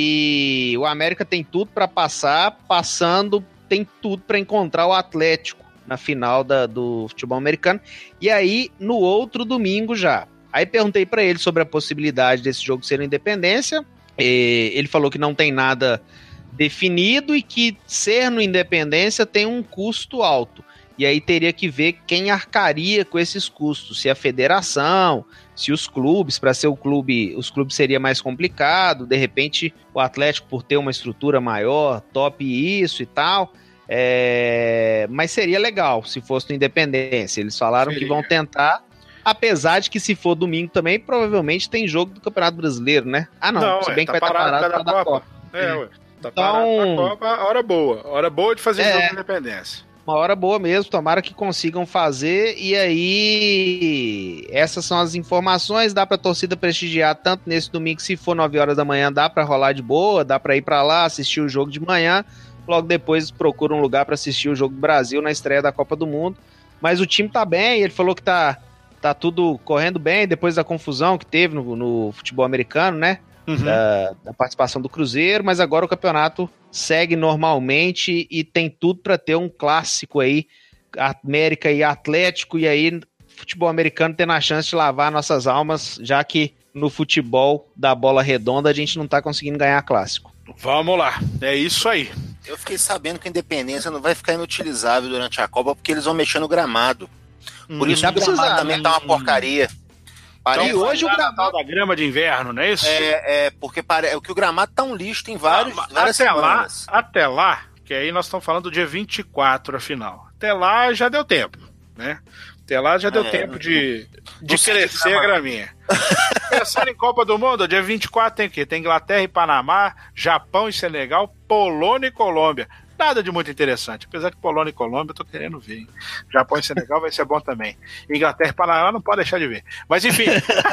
E o América tem tudo para passar, passando, tem tudo para encontrar o Atlético na final da, do futebol americano. E aí, no outro domingo já. Aí perguntei para ele sobre a possibilidade desse jogo ser no Independência. Ele falou que não tem nada definido e que ser no Independência tem um custo alto. E aí teria que ver quem arcaria com esses custos. Se a federação, se os clubes, para ser o clube, os clubes seria mais complicado. De repente o Atlético, por ter uma estrutura maior, top isso e tal. É... Mas seria legal se fosse no Independência. Eles falaram seria. que vão tentar. Apesar de que se for domingo também, provavelmente tem jogo do Campeonato Brasileiro, né? Ah, não. não se bem é, que vai estar parado da Copa. Copa. É, ué. Tá então, parado da Copa, hora boa. Hora boa de fazer é, jogo de Independência. Uma hora boa mesmo, tomara que consigam fazer. E aí, essas são as informações. Dá pra torcida prestigiar tanto nesse domingo, se for nove horas da manhã, dá pra rolar de boa, dá pra ir pra lá, assistir o jogo de manhã. Logo depois procura um lugar pra assistir o jogo do Brasil na estreia da Copa do Mundo. Mas o time tá bem, ele falou que tá... Tá tudo correndo bem, depois da confusão que teve no, no futebol americano, né? Uhum. Da, da participação do Cruzeiro, mas agora o campeonato segue normalmente e tem tudo para ter um clássico aí, América e Atlético, e aí futebol americano tendo a chance de lavar nossas almas, já que no futebol da bola redonda a gente não tá conseguindo ganhar clássico. Vamos lá, é isso aí. Eu fiquei sabendo que a Independência não vai ficar inutilizável durante a Copa porque eles vão mexer no gramado. Por isso o gramado também tá uma porcaria. Então, e hoje o gramado da grama de inverno, não é isso? É, é porque pare... o que o gramado tá um lixo em vários, ah, várias até semanas. Lá, até lá, que aí nós estamos falando do dia vinte e quatro, afinal. Até lá já deu tempo, né? Até lá já deu é, tempo não, de, de crescer a graminha. Pensando em Copa do Mundo, dia vinte e quatro tem o quê? Tem Inglaterra e Panamá, Japão e Senegal, Polônia e Colômbia. Nada de muito interessante, apesar que Polônia e Colômbia eu tô querendo ver, hein? Japão e Senegal vai ser bom também. Inglaterra e Panamá não pode deixar de ver. Mas enfim,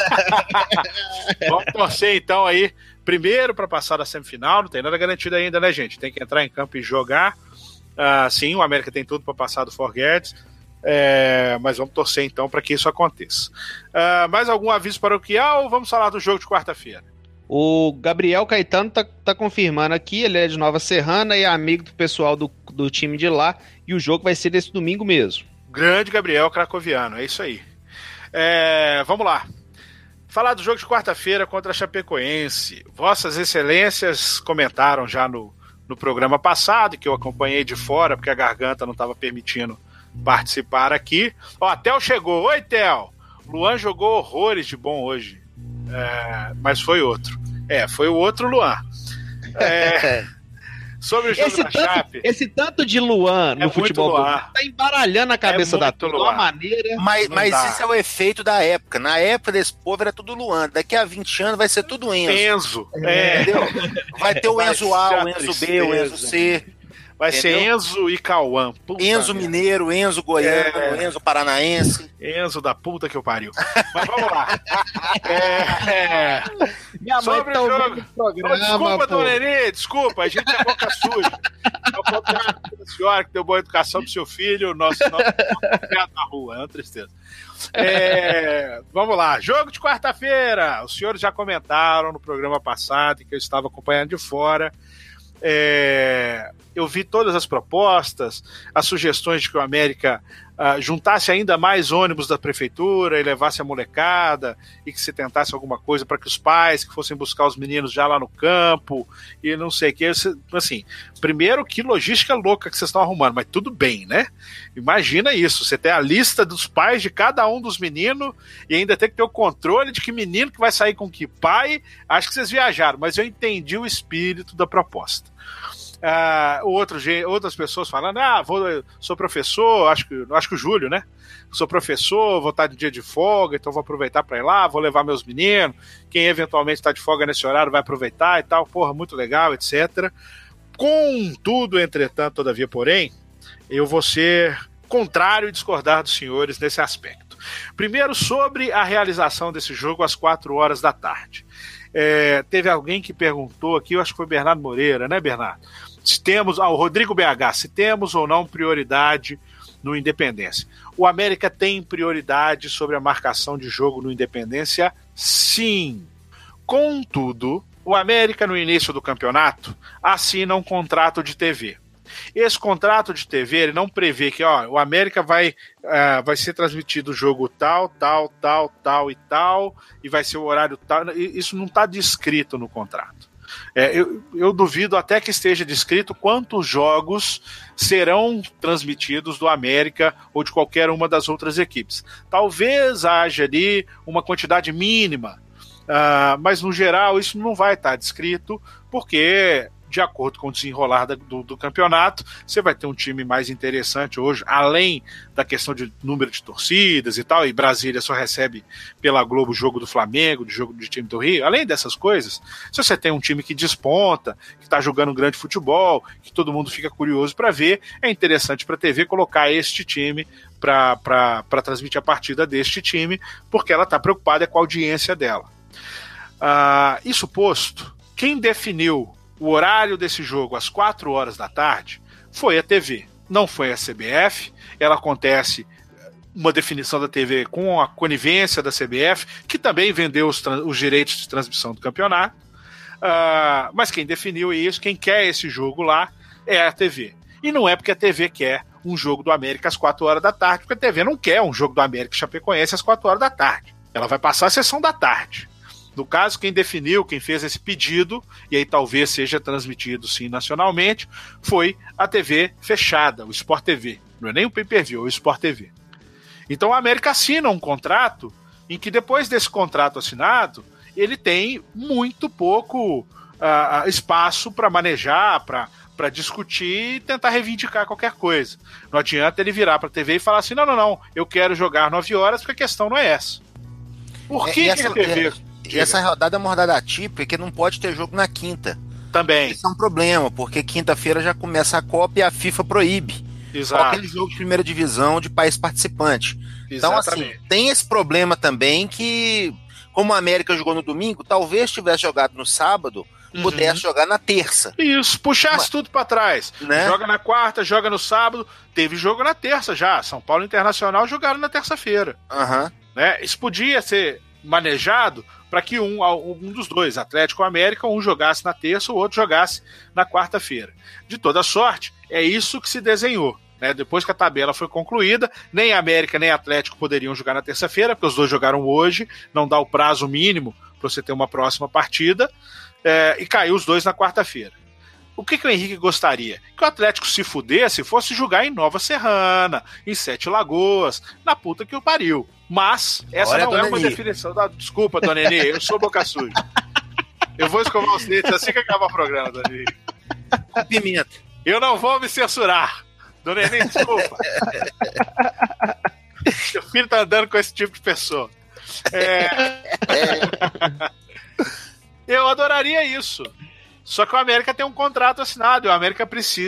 vamos torcer então aí, primeiro para passar da semifinal, não tem nada garantido ainda, né, gente? Tem que entrar em campo e jogar. Uh, sim, o América tem tudo para passar do Forgets, é, mas vamos torcer então para que isso aconteça. Uh, mais algum aviso paroquial ou vamos falar do jogo de quarta-feira? O Gabriel Caetano tá, tá confirmando aqui, ele é de Nova Serrana e é amigo do pessoal do, do time de lá, e o jogo vai ser desse domingo mesmo. Grande Gabriel Cracoviano, é isso aí. É, vamos lá. Falar do jogo de quarta-feira contra a Chapecoense. Vossas Excelências comentaram já no, no programa passado, que eu acompanhei de fora, porque a garganta não estava permitindo participar aqui. Ó, Theo chegou. Oi, Theo. Luan jogou horrores de bom hoje. É, mas foi outro. É, foi o outro Luan. É, sobre o jogo esse da tanto, Chape. Esse tanto de Luan no é futebol Luan. Tá embaralhando a cabeça é da turma de uma Luan. maneira. Mas, mas isso é o efeito da época. Na época desse povo era tudo Luan. Daqui a vinte anos vai ser tudo Enzo. Enzo. É. Entendeu? Vai ter o Vai Enzo A, ser o Enzo B, o Enzo C. Vai Entendeu? ser Enzo e Cauã. Puta Enzo minha. Mineiro, Enzo Goiano, é... Enzo Paranaense. Enzo da puta que eu pariu. Mas vamos lá. é... é... Minha Sobre mãe tá o jogo. Programa, desculpa, pô. Dona Nenê, desculpa, a gente é boca suja. Eu vou contar a senhora que deu boa educação pro seu filho, nosso nosso na rua, é uma tristeza. É... Vamos lá, jogo de quarta-feira. Os senhores já comentaram no programa passado, que eu estava acompanhando de fora. É, eu vi todas as propostas, as sugestões de que o América uh, juntasse ainda mais ônibus da prefeitura e levasse a molecada e que se tentasse alguma coisa para que os pais que fossem buscar os meninos já lá no campo e não sei o que. Assim, primeiro, que logística louca que vocês estão arrumando, mas tudo bem, né? Imagina isso, você tem a lista dos pais de cada um dos meninos e ainda tem que ter o controle de que menino que vai sair com que pai. Acho que vocês viajaram, mas eu entendi o espírito da proposta. Uh, outro, outras pessoas falando, ah, vou, sou professor, acho que, acho que o Júlio, né? Sou professor, vou estar de dia de folga, então vou aproveitar para ir lá, vou levar meus meninos, quem eventualmente está de folga nesse horário vai aproveitar e tal, porra, muito legal, etcétera. Contudo, entretanto, todavia, porém, eu vou ser contrário e discordar dos senhores nesse aspecto. Primeiro, sobre a realização desse jogo às quatro horas da tarde. É, teve alguém que perguntou aqui, eu acho que foi Bernardo Moreira, né, Bernardo? Se temos, ah, o Rodrigo B H, se temos ou não prioridade no Independência. O América tem prioridade sobre a marcação de jogo no Independência? Sim. Contudo, o América, no início do campeonato, assina um contrato de T V. Esse contrato de T V, ele não prevê que ó, o América vai, uh, vai ser transmitido o jogo tal, tal, tal, tal e tal, e vai ser o horário tal. Isso não está descrito no contrato. É, eu, eu duvido até que esteja descrito quantos jogos serão transmitidos do América ou de qualquer uma das outras equipes. Talvez haja ali uma quantidade mínima, uh, mas no geral isso não vai estar descrito, porque de acordo com o desenrolar do, do campeonato, você vai ter um time mais interessante hoje, além da questão de número de torcidas e tal, e Brasília só recebe pela Globo o jogo do Flamengo, o jogo do time do Rio, além dessas coisas, se você tem um time que desponta, que está jogando um grande futebol, que todo mundo fica curioso para ver, é interessante para a T V colocar este time para transmitir a partida deste time, porque ela está preocupada com a audiência dela. Uh, isso posto, quem definiu o horário desse jogo às quatro horas da tarde foi a T V, não foi a C B F. Ela acontece uma definição da T V com a conivência da C B F, que também vendeu os, os direitos de transmissão do campeonato, uh, mas quem definiu isso, quem quer esse jogo lá é a T V, e não é porque a T V quer um jogo do América às quatro horas da tarde, porque a T V não quer um jogo do América e Chapecoense às quatro horas da tarde, ela vai passar a sessão da tarde. No caso, quem definiu, quem fez esse pedido, e aí talvez seja transmitido sim nacionalmente, foi a T V fechada, o Sport T V. Não é nem o pay-per-view, é o Sport T V. Então a América assina um contrato em que depois desse contrato assinado, ele tem muito pouco uh, espaço para manejar, para discutir e tentar reivindicar qualquer coisa. Não adianta ele virar para a T V e falar assim, não, não, não, eu quero jogar nove horas porque a questão não é essa. Por que, é, essa, que a T V... É... E essa rodada é uma rodada atípica que não pode ter jogo na quinta. Também. Isso é um problema, porque quinta-feira já começa a Copa e a FIFA proíbe. Exato. Aquele jogo de primeira divisão de país participante. Exatamente. Então, assim, tem esse problema também que, como a América jogou no domingo, talvez tivesse jogado no sábado, uhum. pudesse jogar na terça. Isso, puxasse Mas, tudo pra trás. Né? Joga na quarta, joga no sábado. Teve jogo na terça já. São Paulo Internacional jogaram na terça-feira. Uhum. Né? Isso podia ser manejado para que um, um dos dois, Atlético ou América, um jogasse na terça, o outro jogasse na quarta-feira. De toda sorte, é isso que se desenhou. Né? Depois que a tabela foi concluída, nem América nem Atlético poderiam jogar na terça-feira, porque os dois jogaram hoje, não dá o prazo mínimo para você ter uma próxima partida, é, e caiu os dois na quarta-feira. O que, que o Henrique gostaria? Que o Atlético se fudesse e fosse jogar em Nova Serrana, em Sete Lagoas, na puta que o pariu. Mas essa Olha, não é uma Nini. definição da... Desculpa, dona Nenê, eu sou boca suja. Eu vou escovar os dentes assim que acabar o programa, dona Nenê. Com pimenta. Eu não vou me censurar. Dona Nenê, desculpa. Seu filho tá andando com esse tipo de pessoa. É... É... Eu adoraria isso. Só que o América tem um contrato assinado e o América precisa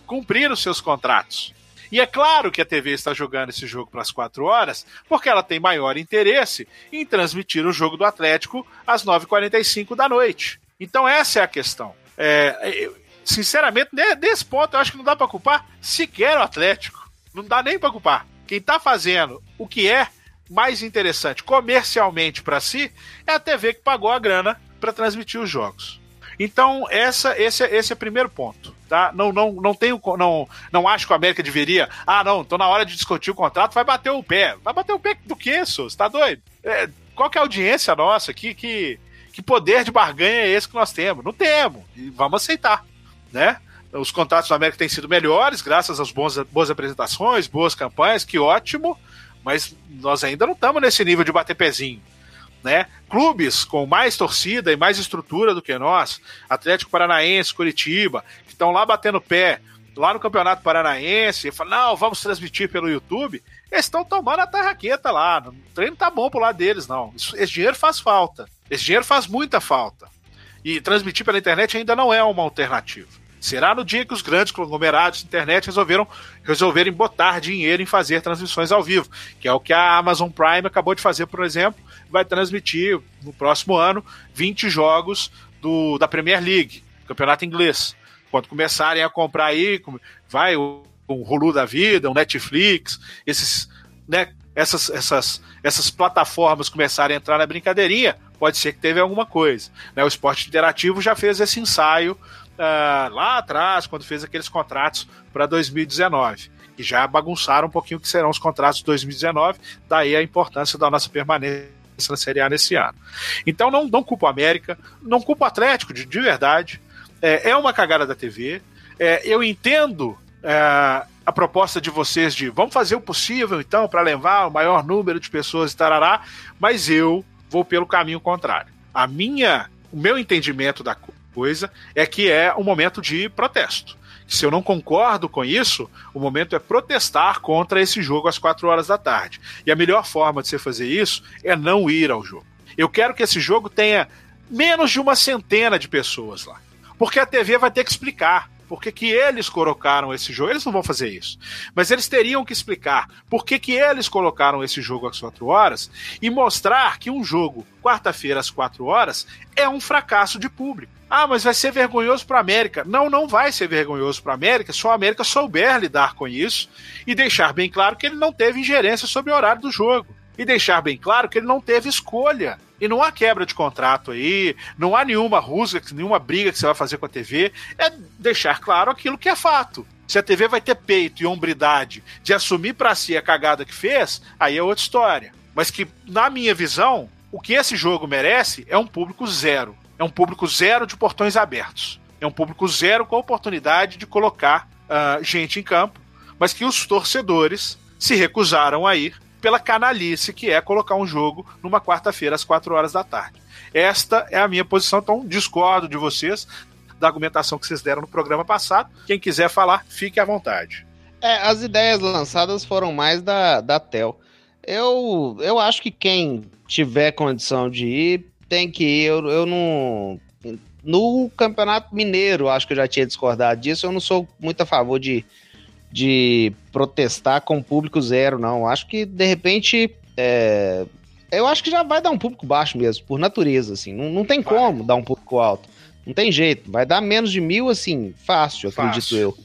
cumprir os seus contratos. E é claro que a T V está jogando esse jogo para as quatro horas, porque ela tem maior interesse em transmitir o jogo do Atlético às nove e quarenta e cinco da noite. Então essa é a questão. É, sinceramente, nesse ponto eu acho que não dá para culpar sequer o Atlético. Não dá nem para culpar. Quem está fazendo o que é mais interessante comercialmente para si é a T V que pagou a grana para transmitir os jogos. Então, essa, esse, esse é o primeiro ponto. Tá? Não, não, não, tenho, não, não acho que o América deveria. Ah, não, então na hora de discutir o contrato vai bater o pé. Vai bater o pé do quê, senhor? Você tá doido? É, qual que é a audiência nossa aqui? Que, que poder de barganha é esse que nós temos? Não temos. E vamos aceitar, né? Os contratos do América têm sido melhores, graças às bons, boas apresentações, boas campanhas, que ótimo, mas nós ainda não estamos nesse nível de bater pezinho. Né? Clubes com mais torcida e mais estrutura do que nós, Atlético Paranaense, Curitiba, que estão lá batendo pé, lá no Campeonato Paranaense, e falam, não, vamos transmitir pelo YouTube, eles estão tomando a tarraqueta lá, o treino tá bom pro lado deles, não. Isso, esse dinheiro faz falta, esse dinheiro faz muita falta, e transmitir pela internet ainda não é uma alternativa. Será no dia que os grandes conglomerados de internet resolveram, resolverem botar dinheiro em fazer transmissões ao vivo, que é o que a Amazon Prime acabou de fazer, por exemplo, vai transmitir no próximo ano vinte jogos do, da Premier League, campeonato inglês. Quando começarem a comprar aí, vai o, o Hulu da vida, o Netflix, esses, né, essas, essas, essas plataformas começarem a entrar na brincadeirinha, pode ser que teve alguma coisa. Né? O Esporte Interativo já fez esse ensaio Uh, lá atrás, quando fez aqueles contratos para dois mil e dezenove, que já bagunçaram um pouquinho o que serão os contratos de dois mil e dezenove, daí a importância da nossa permanência na Série A nesse ano. Então não, não culpo o América, não culpo o Atlético, de, de verdade, é, é uma cagada da T V, é, eu entendo é, a proposta de vocês de vamos fazer o possível então para levar o maior número de pessoas e tarará, mas eu vou pelo caminho contrário. A minha, o meu entendimento da coisa é que é um momento de protesto. Se eu não concordo com isso, o momento é protestar contra esse jogo às quatro horas da tarde. E a melhor forma de você fazer isso é não ir ao jogo. Eu quero que esse jogo tenha menos de uma centena de pessoas lá. Porque a T V vai ter que explicar por que que eles colocaram esse jogo. Eles não vão fazer isso. Mas eles teriam que explicar por que que eles colocaram esse jogo às quatro horas e mostrar que um jogo, quarta-feira às quatro horas, é um fracasso de público. Ah, mas vai ser vergonhoso para a América. Não, não vai ser vergonhoso para a América, só a América souber lidar com isso e deixar bem claro que ele não teve ingerência sobre o horário do jogo. E deixar bem claro que ele não teve escolha. E não há quebra de contrato aí, não há nenhuma rusga, nenhuma briga que você vai fazer com a T V. É deixar claro aquilo que é fato. Se a T V vai ter peito e hombridade de assumir para si a cagada que fez, aí é outra história. Mas que, na minha visão, o que esse jogo merece é um público zero. É um público zero de portões abertos. É um público zero com a oportunidade de colocar uh, gente em campo, mas que os torcedores se recusaram a ir pela canalice que é colocar um jogo numa quarta-feira às quatro horas da tarde. Esta é a minha posição, então discordo de vocês da argumentação que vocês deram no programa passado. Quem quiser falar, fique à vontade. É, as ideias lançadas foram mais da, da T E L. Eu, eu acho que quem tiver condição de ir, tem que ir. Eu, eu não... No Campeonato Mineiro, acho que eu já tinha discordado disso, eu não sou muito a favor de, de protestar com público zero, não. Acho que, de repente, é... eu acho que já vai dar um público baixo mesmo, por natureza, assim. Não, não tem como dar um público alto. Não tem jeito. Vai dar menos de mil, assim, fácil, acredito fácil. eu.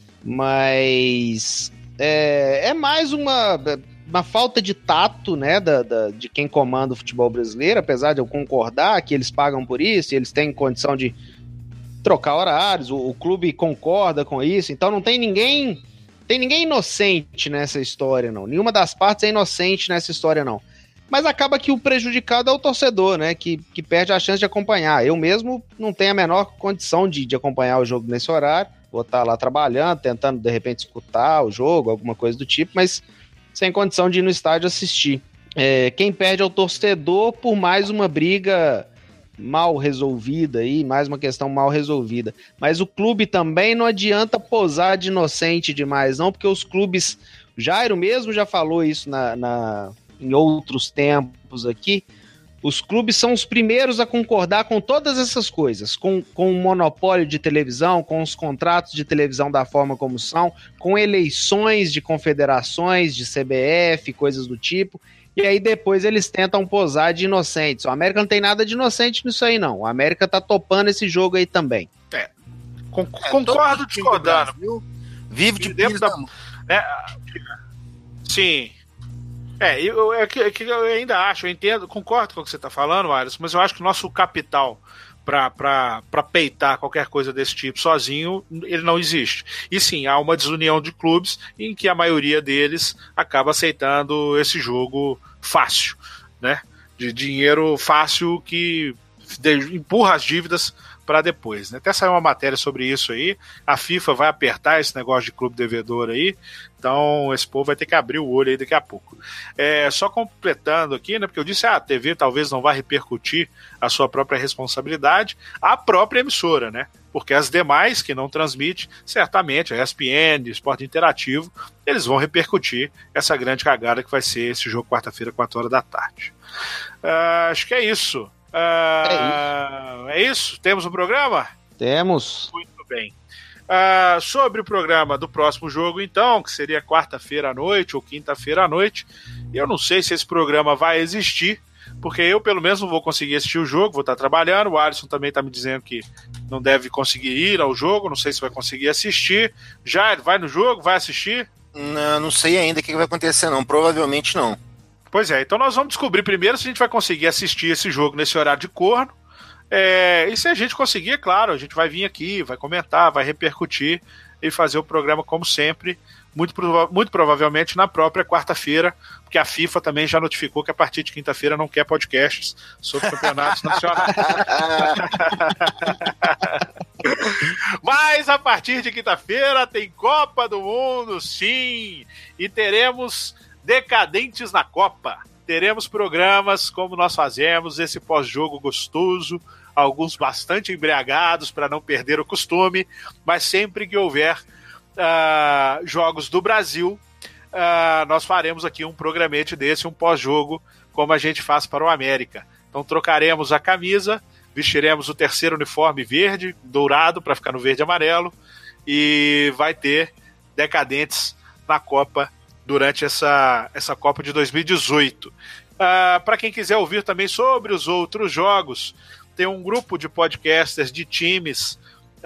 Mas é, é mais uma... uma falta de tato, né, da, da, de quem comanda o futebol brasileiro, apesar de eu concordar que eles pagam por isso, e eles têm condição de trocar horários, o, o clube concorda com isso, então não tem ninguém, tem ninguém inocente nessa história, não. Nenhuma das partes é inocente nessa história, não. Mas acaba que o prejudicado é o torcedor, né, que, que perde a chance de acompanhar. Eu mesmo não tenho a menor condição de, de acompanhar o jogo nesse horário, vou estar lá trabalhando, tentando, de repente, escutar o jogo, alguma coisa do tipo, mas sem condição de ir no estádio assistir. É, quem perde é o torcedor por mais uma briga mal resolvida, aí, mais uma questão mal resolvida. Mas o clube também não adianta posar de inocente demais, não, porque os clubes... O Jairo mesmo já falou isso na, na, em outros tempos aqui. Os clubes são os primeiros a concordar com todas essas coisas, com, com o monopólio de televisão, com os contratos de televisão da forma como são, com eleições de confederações, de C B F, coisas do tipo, e aí depois eles tentam posar de inocentes. O América não tem nada de inocente nisso aí, não. O América tá topando esse jogo aí também. É, con- é concordo discordando. Vive de dentro da... É, sim. É, eu, é que, é que eu ainda acho, eu entendo, concordo com o que você está falando, Alisson, mas eu acho que o nosso capital para peitar qualquer coisa desse tipo sozinho, ele não existe. E sim, há uma desunião de clubes em que a maioria deles acaba aceitando esse jogo fácil, né? De dinheiro fácil que empurra as dívidas para depois, né? Até saiu uma matéria sobre isso aí. A FIFA vai apertar esse negócio de clube devedor aí, então esse povo vai ter que abrir o olho aí daqui a pouco. É, só completando aqui, né? Porque eu disse, ah, a T V talvez não vá repercutir a sua própria responsabilidade, a própria emissora, né? Porque as demais que não transmitem, certamente, a E S P N, Esporte Interativo, eles vão repercutir essa grande cagada que vai ser esse jogo quarta-feira, quatro horas da tarde. Uh, acho que é isso. Uh, é, isso. é isso? Temos um programa? Temos. Muito bem. Uh, sobre o programa do próximo jogo, então, que seria quarta-feira à noite ou quinta-feira à noite, eu não sei se esse programa vai existir, porque eu, pelo menos, não vou conseguir assistir o jogo, vou estar trabalhando. O Alisson também está me dizendo que não deve conseguir ir ao jogo, não sei se vai conseguir assistir. Já vai no jogo? Vai assistir? Não, não sei ainda o que vai acontecer, não. Provavelmente não. Pois é, então nós vamos descobrir primeiro se a gente vai conseguir assistir esse jogo nesse horário de corno. É, e se a gente conseguir, é claro, a gente vai vir aqui, vai comentar, vai repercutir e fazer o programa como sempre, muito, prova- muito provavelmente na própria quarta-feira, porque a FIFA também já notificou que a partir de quinta-feira não quer podcasts sobre campeonatos nacionais. Mas a partir de quinta-feira tem Copa do Mundo, sim, e teremos Decadentes na Copa. Teremos programas como nós fazemos, esse pós-jogo gostoso, alguns bastante embriagados para não perder o costume, mas sempre que houver uh, jogos do Brasil, uh, nós faremos aqui um programete desse, um pós-jogo, como a gente faz para o América. Então trocaremos a camisa, vestiremos o terceiro uniforme verde, dourado, para ficar no verde e amarelo, e vai ter Decadentes na Copa durante essa, essa Copa de dois mil e dezoito. Uh, para quem quiser ouvir também sobre os outros jogos, tem um grupo de podcasters de times,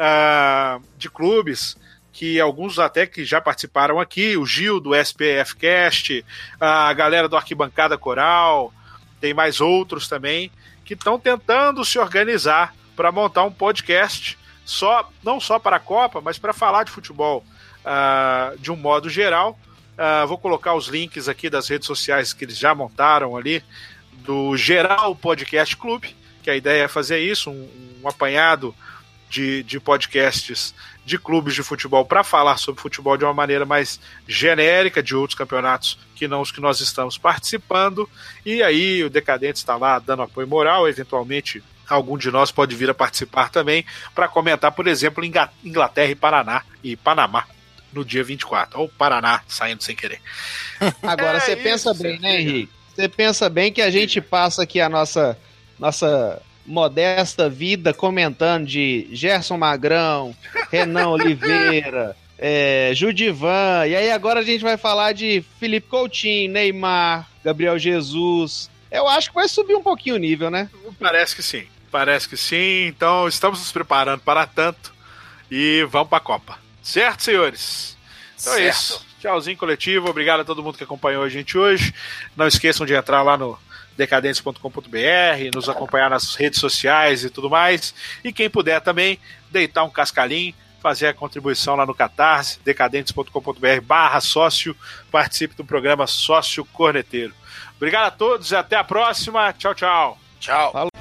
uh, de clubes, que alguns até que já participaram aqui, o Gil do S P F Cast, a galera do Arquibancada Coral, tem mais outros também, que estão tentando se organizar para montar um podcast, só, não só para a Copa, mas para falar de futebol uh, de um modo geral. Uh, vou colocar os links aqui das redes sociais que eles já montaram ali, do Geral Podcast Clube, que a ideia é fazer isso, um, um apanhado de, de podcasts de clubes de futebol para falar sobre futebol de uma maneira mais genérica, de outros campeonatos que não os que nós estamos participando, e aí o Decadente está lá dando apoio moral, eventualmente algum de nós pode vir a participar também, para comentar, por exemplo, Inglaterra e Paraná e Panamá, no dia vinte e quatro, ou Paraná saindo sem querer. Agora, você é pensa isso, bem, né, Henrique? Você pensa bem que a gente passa aqui a nossa, nossa modesta vida comentando de Gerson Magrão, Renan Oliveira, é, Judivan, e aí agora a gente vai falar de Felipe Coutinho, Neymar, Gabriel Jesus. Eu acho que vai subir um pouquinho o nível, né? Parece que sim, parece que sim. Então estamos nos preparando para tanto e vamos para a Copa. Certo, senhores? Então certo. É isso. Tchauzinho coletivo. Obrigado a todo mundo que acompanhou a gente hoje. Não esqueçam de entrar lá no decadentes ponto com ponto b r, nos acompanhar nas redes sociais e tudo mais. E quem puder também, deitar um cascalhinho, fazer a contribuição lá no Catarse, decadentes ponto com ponto b r barra sócio. Participe do programa Sócio Corneteiro. Obrigado a todos e até a próxima. Tchau, tchau. Tchau. Falou.